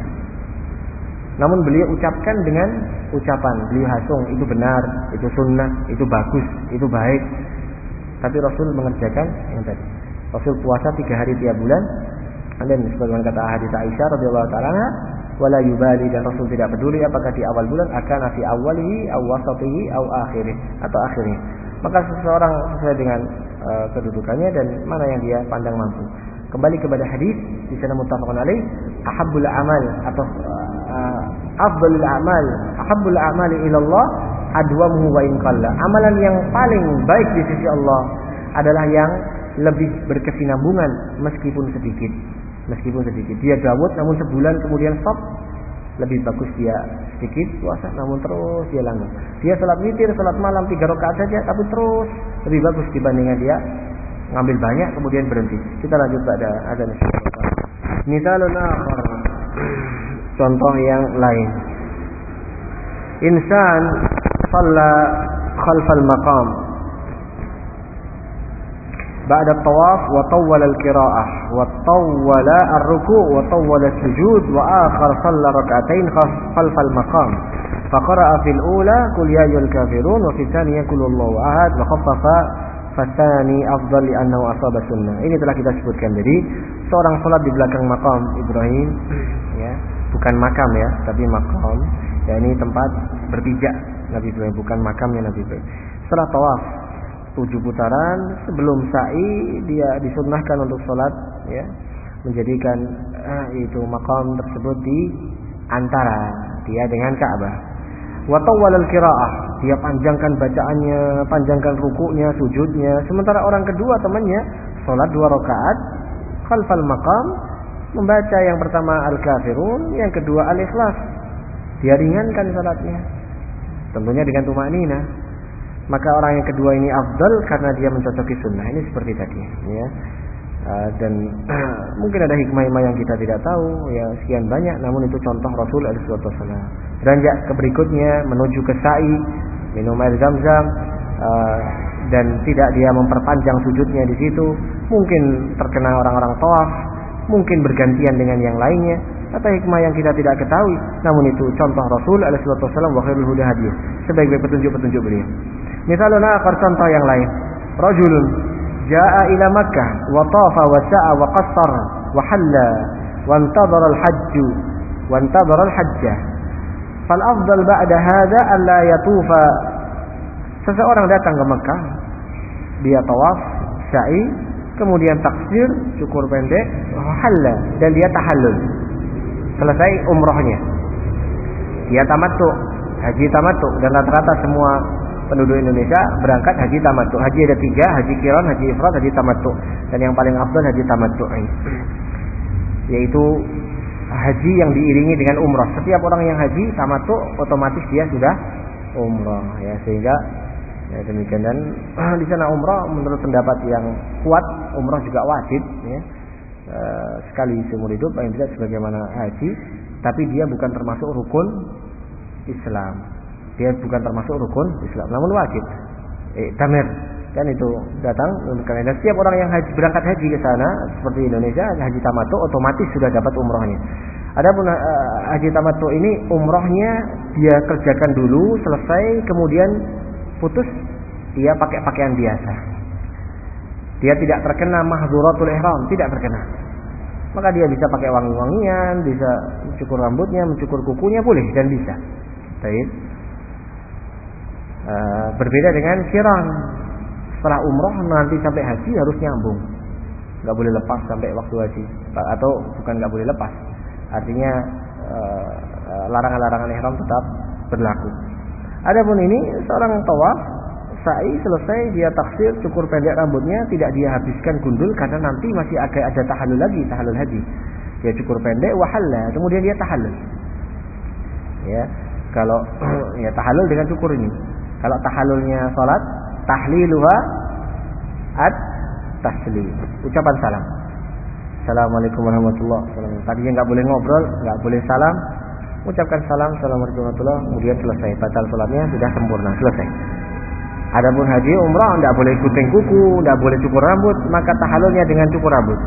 Namun beliau ucapkan dengan ucapan, beliau hasung, itu benar, itu sunnah, itu bagus, itu baik. Tapi Rasul mengerjakan yang tadi. Rasul puasa tiga hari tiap bulan. Dan sebagaimana kata hadits Aisyah radhiyallahu ta'ala anha, wala yubali, dan Rasul tidak peduli apakah di awal bulan akan fi awalihi aw wasatihi aw akhirih atau akhirnya. Maka seseorang sesuai dengan uh, kedudukannya dan mana yang dia pandang mampu. Kembali kepada hadis di sana muttafaqun alaih, ahabbul amal atau uh, afdalul amal, ahabbul amali ila Allah adwamuhu wa in qalla. Amalan yang paling baik di sisi Allah adalah yang lebih berkesinambungan meskipun sedikit. Meskipun sedikit. Dia Dawud namun sebulan kemudian stop. Lebih bagus dia sedikit puasa namun terus dia langgeng. Dia salat witir, salat malam tiga rakaat saja tapi terus lebih bagus dibandingkan dia ngambil banyak kemudian berhenti. Kita lanjut pada adzan. Misalun akhar. Contoh yang lain. Insan shalla khalfal maqam ba'da at-tawaf wa tawwala al-qira'ah wa tawwala ar-ruku' wa tawwala as-sujud wa akhar shalla rak'atain khalfal maqam fa qara'a fil ula qul ya ayyuhal kafirun wa fi tsaniyah qul huwallahu ahad wa khaffafa fatani afdal li annahu asaba sunnah. Ini telah kita sebutkan. Jadi seorang salat di belakang makam Ibrahim, ya, bukan makam ya, tapi makam, ya, ini tempat berpijak Nabi Ibrahim, bukan makamnya Nabi Ibrahim. Setelah tawaf tujuh putaran sebelum sa'i dia disunnahkan untuk salat, ya, menjadikan eh, itu makam tersebut di antara dia dengan Ka'bah. Wa tawwalal qira'ah, dia panjangkan bacaannya, panjangkan rukuknya, sujudnya. Sementara orang kedua temannya salat dua rakaat khalfal maqam, membaca yang pertama Al-Kafirun, yang kedua Al-Ikhlas. Dia ringankan salatnya, tentunya dengan tumanina. Maka orang yang kedua ini afdal karena dia mencocoki sunnah. Ini seperti tadi, ya. Uh, dan uh, mungkin ada hikmah-hikmah yang kita tidak tahu, ya, sekian banyak. Namun itu contoh Rasul alaihi wasallam. Beranjak ke berikutnya menuju ke sa'i, minum air zam-zam, uh, dan tidak dia memperpanjang sujudnya di situ. Mungkin terkena orang-orang tawaf, mungkin bergantian dengan yang lainnya, atau hikmah yang kita tidak ketahui. Namun itu contoh Rasul alaihi wasallam wa khairul huda hadiyah, sebaik-baik petunjuk-petunjuk beliau. Misalnya akhir contoh yang lain, rajulun jaa ila Makkah wa tafa wa sa'a wa qassar wa halla wa intadhara al-hajj wa intadhara al-hajjah. Fal afdal ba'da hadha alla yatufa. Seseorang datang ke Makkah, dia tawaf, sa'i, kemudian taksir, cukur pendek, halla, dan dia tahallul. Selesai umrohnya, dia tamattu, haji tamattu, dan rata-rata semua penduduk Indonesia berangkat haji tamattu. Haji ada tiga, haji qiran, haji ifrad, haji tamattu, dan yang paling afdal haji tamattu, yaitu haji yang diiringi dengan umrah. Setiap orang yang haji tamattu otomatis dia sudah umrah, ya, sehingga ya, demikian. Dan di sana umrah menurut pendapat yang kuat, umrah juga wajib, ya, e, sekali seumur hidup, paling tidak sebagaimana haji, tapi dia bukan termasuk rukun Islam. Dia bukan termasuk rukun Islam, namun wajib. Eh, tamir kan itu datang, karena setiap orang yang haji, berangkat haji ke sana seperti Indonesia, haji tamattu otomatis sudah dapat umrohnya. Adapun uh, haji tamattu ini umrohnya dia kerjakan dulu, selesai, kemudian putus, dia pakai pakaian biasa. Dia tidak terkena mahdzuratul ihram, tidak terkena. Maka dia bisa pakai wangi-wangian, bisa mencukur rambutnya, mencukur kukunya, boleh dan bisa. Baik. Uh, berbeda dengan qiran. Setelah umroh nanti sampai haji harus nyambung, nggak boleh lepas sampai waktu haji, atau bukan nggak boleh lepas, artinya uh, uh, larangan-larangan ihram tetap berlaku. Adapun ini seorang tawaf, sa'i, selesai dia taksir, cukur pendek rambutnya, tidak dia habiskan gundul karena nanti masih agak ada tahallul lagi, tahallul haji. Dia cukur pendek, wahalla, kemudian dia tahallul. Ya, kalau ya tahallul dengan cukur ini. Kalau tahallulnya salat, tahliluha at taslim, ucapan salam. Assalamualaikum warahmatullahi wabarakatuh. Tadinya nggak boleh ngobrol, nggak boleh salam. Ucapkan salam, assalamualaikum warahmatullahi wabarakatuh, kemudian selesai, batal salatnya sudah sempurna, selesai. Adapun haji umrah tidak boleh gunting kuku, tidak boleh cukur rambut, maka tahallulnya dengan cukur rambut.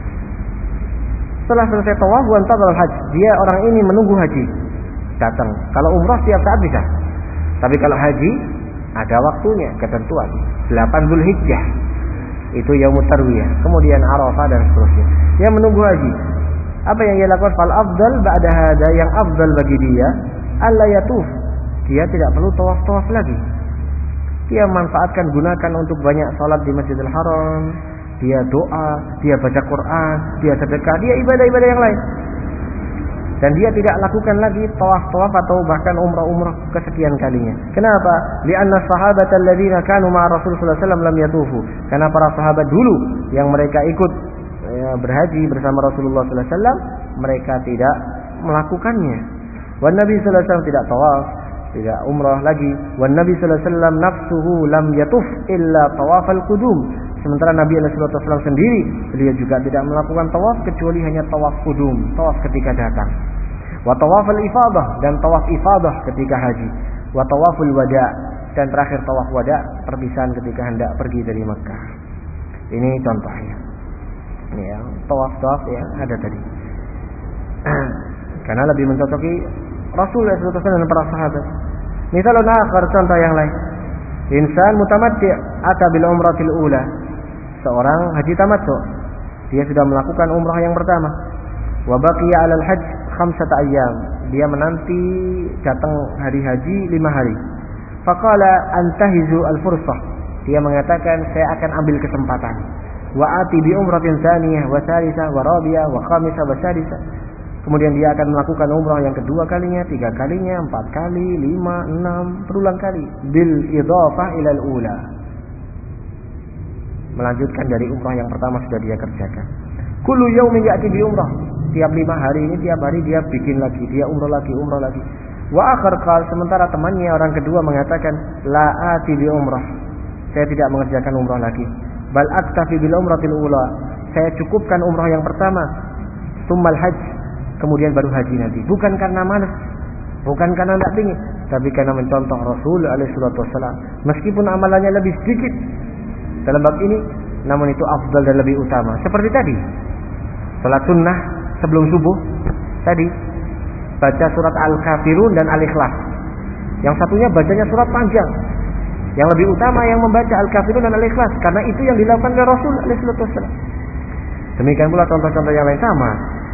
Setelah selesai tawaf, wantadhal haji, dia orang ini menunggu haji datang. Kalau umrah setiap saat bisa, tapi kalau haji ada waktunya, ketentuan. delapan Dzulhijjah itu yaumut tarwiyah, kemudian Arafah dan seterusnya. Dia menunggu haji. Apa yang dia lakukan? Fal afdal ba'da hada, yang afdal bagi dia alla yatuf. Dia tidak perlu tawaf-tawaf lagi. Dia manfaatkan, gunakan untuk banyak salat di Masjidil Haram, dia doa, dia baca Quran, dia sedekah, dia ibadah-ibadah yang lain. Dan dia tidak lakukan lagi tawaf-tawaf atau bahkan umrah-umrah kesekian kalinya. Kenapa? Li'anna sahabat alladzina kanu ma'a Rasul sallallahu alaihi wasallam lam yatufu. Karena para sahabat dulu yang mereka ikut ya, berhaji bersama Rasulullah sallallahu alaihi wasallam, mereka tidak melakukannya. Wan Nabi sallallahu alaihi wasallam tidak tawaf, tidak umrah lagi. Wan Nabi sallallahu alaihi wasallam nafsuhu lam yatuf illa tawafal qudum. Sementara Nabi sallallahu alaihi wasallam sendiri, beliau juga tidak melakukan tawaf kecuali hanya tawaf qudum, tawaf ketika datang. Wa tawaful ifadah, dan tawaf ifadah ketika haji. Wa tawaful wada', dan terakhir tawaf wada', perpisahan ketika hendak pergi dari Makkah. Ini contohnya. Ini ya, tawaf-tawaf yang ada tadi. Karena lebih mencocoki Rasulullah sallallahu alaihi wasallam dan para sahabat. Misalnya akhir contoh yang lain. Insan mutamatti' ata bil umratil ula. Seorang haji tamattu, dia sudah melakukan umrah yang pertama. Wa baqiya 'alal hajj khamsata ayyam. Dia menanti datang hari haji lima hari. Faqala antahizu al-fursah. Dia mengatakan saya akan ambil kesempatan. Wa ati bi umratin tsaniyah wa tsalitsah wa rabi'ah wa khamisah wa sadisah. Kemudian dia akan melakukan umrah yang kedua kalinya, tiga kalinya, empat kali, lima, enam, berulang kali. Bil idhafah ilal ula. Melanjutkan dari umrah yang pertama sudah dia kerjakan. Kullu yaumin ya'ti bi umrah. Tiap lima hari ini, tiap hari dia bikin lagi, dia umrah lagi, umrah lagi. Wa akhar qal, sementara temannya orang kedua mengatakan, la ati bi umrah. Saya tidak mengerjakan umrah lagi. Bal aktafi bil umratil ula. Saya cukupkan umrah yang pertama. Tsummal hajj. Kemudian baru haji nanti. Bukan karena malas, bukan karena tidak ingin, tapi karena mencontoh Rasul alaihi wasallam. Meskipun amalannya lebih sedikit dalam bab ini, namun itu afdal dan lebih utama. Seperti tadi, Salat sunnah sebelum subuh tadi baca surat Al-Kafirun dan Al-Ikhlas. Yang satunya bacanya surat panjang. Yang lebih utama yang membaca Al-Kafirun dan Al-Ikhlas karena itu yang dilakukan oleh Rasul alaihi wasallam. Demikian pula contoh-contoh yang lain sama.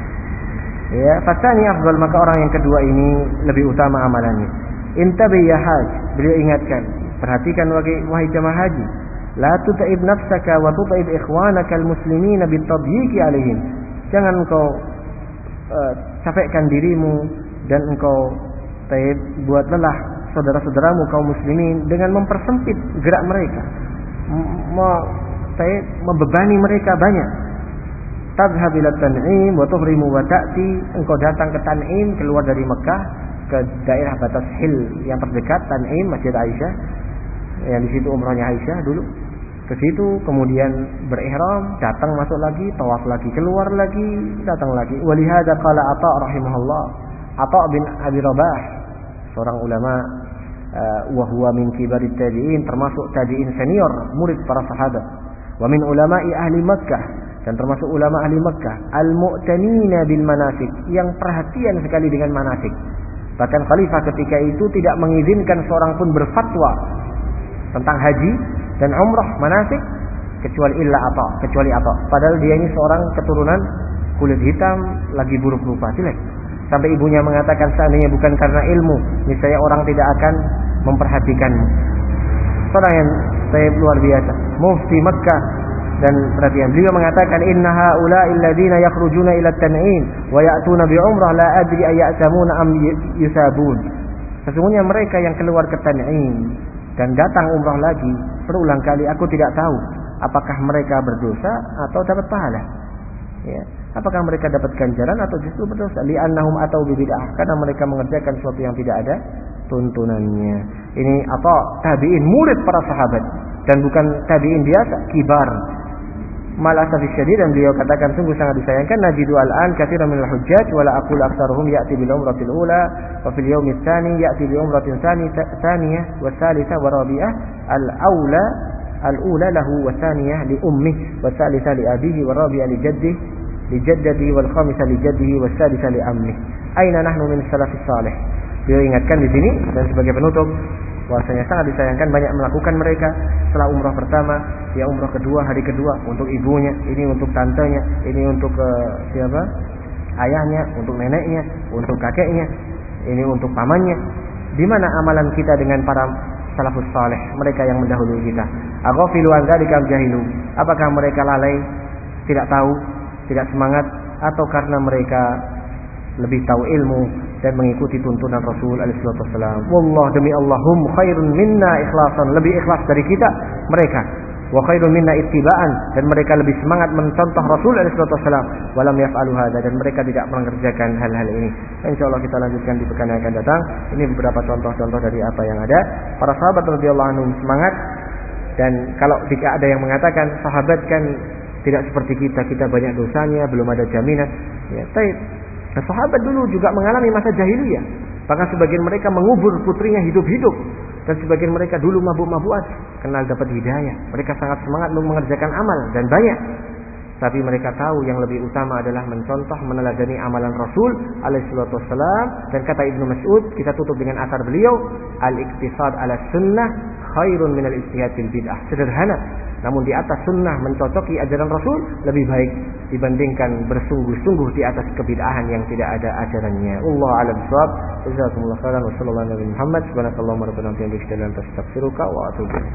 Ya, fatani afdal, maka orang yang kedua ini lebih utama amalannya. Intabi ya haj, beliau ingatkan, perhatikan wahai jamaah haji, la tuta'ib nafsaka wa tuta'ib ikhwanaka al-muslimina bitadyiqi alaihim. Jangan engkau uh, capekkan dirimu dan engkau taib buat lelah saudara-saudaramu kaum muslimin dengan mempersempit gerak mereka, M- taib membebani mereka banyak. Tadhhab ila Tan'im wa tuhrimu wa ta'ti, engkau datang ke Tan'im, keluar dari Mekah ke daerah batas Hil yang terdekat Tan'im, Masjid Aisyah, yang di situ umrahnya Aisyah dulu. Ke situ kemudian berihram, datang masuk lagi, tawaf lagi, keluar lagi, datang lagi. Walihada qala Atha rahimahullah, Atha bin Abi Rabah, seorang ulama uh, wa huwa min kibarit tabi'in, termasuk tabi'in senior, murid para sahabat. Wa min ulama'i ahli Makkah, dan termasuk ulama ahli Makkah, al-mu'tanina bil manasik, yang perhatian sekali dengan manasik. Bahkan khalifah ketika itu tidak mengizinkan seorang pun berfatwa tentang haji dan umrah manasik kecuali illa Atha, kecuali Atha. Padahal dia ini seorang keturunan kulit hitam, lagi buruk rupa, jelek. Sampai ibunya mengatakan seandainya bukan karena ilmu, niscaya orang tidak akan memperhatikanmu. Seorang yang saya luar biasa, mufti Makkah. Dan perhatian, beliau mengatakan inna haula'i alladziina yakhrujuna ila at-tan'im wa ya'tuna bi umrah la adri ayatamuna am yusabun. Sesungguhnya mereka yang keluar ke Tan'im dan datang umrah lagi berulang kali, aku tidak tahu apakah mereka berdosa atau dapat pahala. Ya, apakah mereka dapat ganjaran atau justru berdosa? Li'annahum atau bi bid'ah, karena mereka mengerjakan sesuatu yang tidak ada tuntunannya. Ini atau tabi'in, murid para sahabat, dan bukan tabi'in biasa, kibar. Malasafis syadid, dan beliau katakan sungguh sangat disayangkan, najidu al-an katsiran minal hujjaj wala aqul aktsaruhum ya'ti bil umratil ula wa fil yaumit tsani ya'ti bi umratin tsaniyah wa tsalitsa wa rabi'ah al-aula al-ula lahu wa tsaniyah li ummihi wa tsalitsa li abihi wa rabi'ah li jaddihi li jaddatihi wal khamisah li jaddihi wa tsalitsa li ammihi. Aina nahnu min salafis salih. Beliau ingatkan di sini dan sebagai penutup bahwasanya sangat disayangkan banyak melakukan mereka setelah umrah pertama, ya umrah kedua, hari kedua untuk ibunya, ini untuk tantenya, ini untuk uh, siapa? Ayahnya, untuk neneknya, untuk kakeknya, ini untuk pamannya. Di mana amalan kita dengan para salafus saleh, mereka yang mendahului kita? Aghafilu an dzalika am jahilu? Apakah mereka lalai, tidak tahu, tidak semangat, atau karena mereka lebih tahu ilmu dan mengikuti tuntunan Rasul alaihi wasallam? Wallah, demi Allah, hum khairun minna ikhlasan, lebih ikhlas dari kita mereka. Wa khairun minna ittiba'an, dan mereka lebih semangat mencontoh Rasul alaihi wasallam. Walam yaf'alu hadza, dan mereka tidak mengerjakan hal-hal ini. Insyaallah kita lanjutkan di pekan yang akan datang. Ini beberapa contoh-contoh dari apa yang ada. Para sahabat radhiyallahu anhum semangat, dan kalau jika ada yang mengatakan sahabat kan tidak seperti kita, kita banyak dosanya, belum ada jaminan. Ya, baik. Nah, sahabat dulu juga mengalami masa jahiliyah. Bahkan sebagian mereka mengubur putrinya hidup-hidup. Dan sebagian mereka dulu mabuk-mabukan, kenal dapat hidayah. Mereka sangat semangat untuk mengerjakan amal dan banyak. Tapi mereka tahu yang lebih utama adalah mencontoh, meneladani amalan Rasul alaihi wasallam. Dan kata Ibnu Mas'ud, kita tutup dengan asar beliau, al-iktisad ala sunnah khairun minal ijtihad fil bid'ah. Sederhana, namun di atas sunnah mencocoki ajaran Rasul lebih baik dibandingkan bersungguh-sungguh di atas kebid'ahan yang tidak ada ajarannya. Allah a'lam bishawab. Jazakumullahu khairan wa sallallahu alaihi wa sallam. Subhanakallahumma rabbana wa bihamdika asyhadu an la ilaha illa anta astaghfiruka wa atubu ilaik.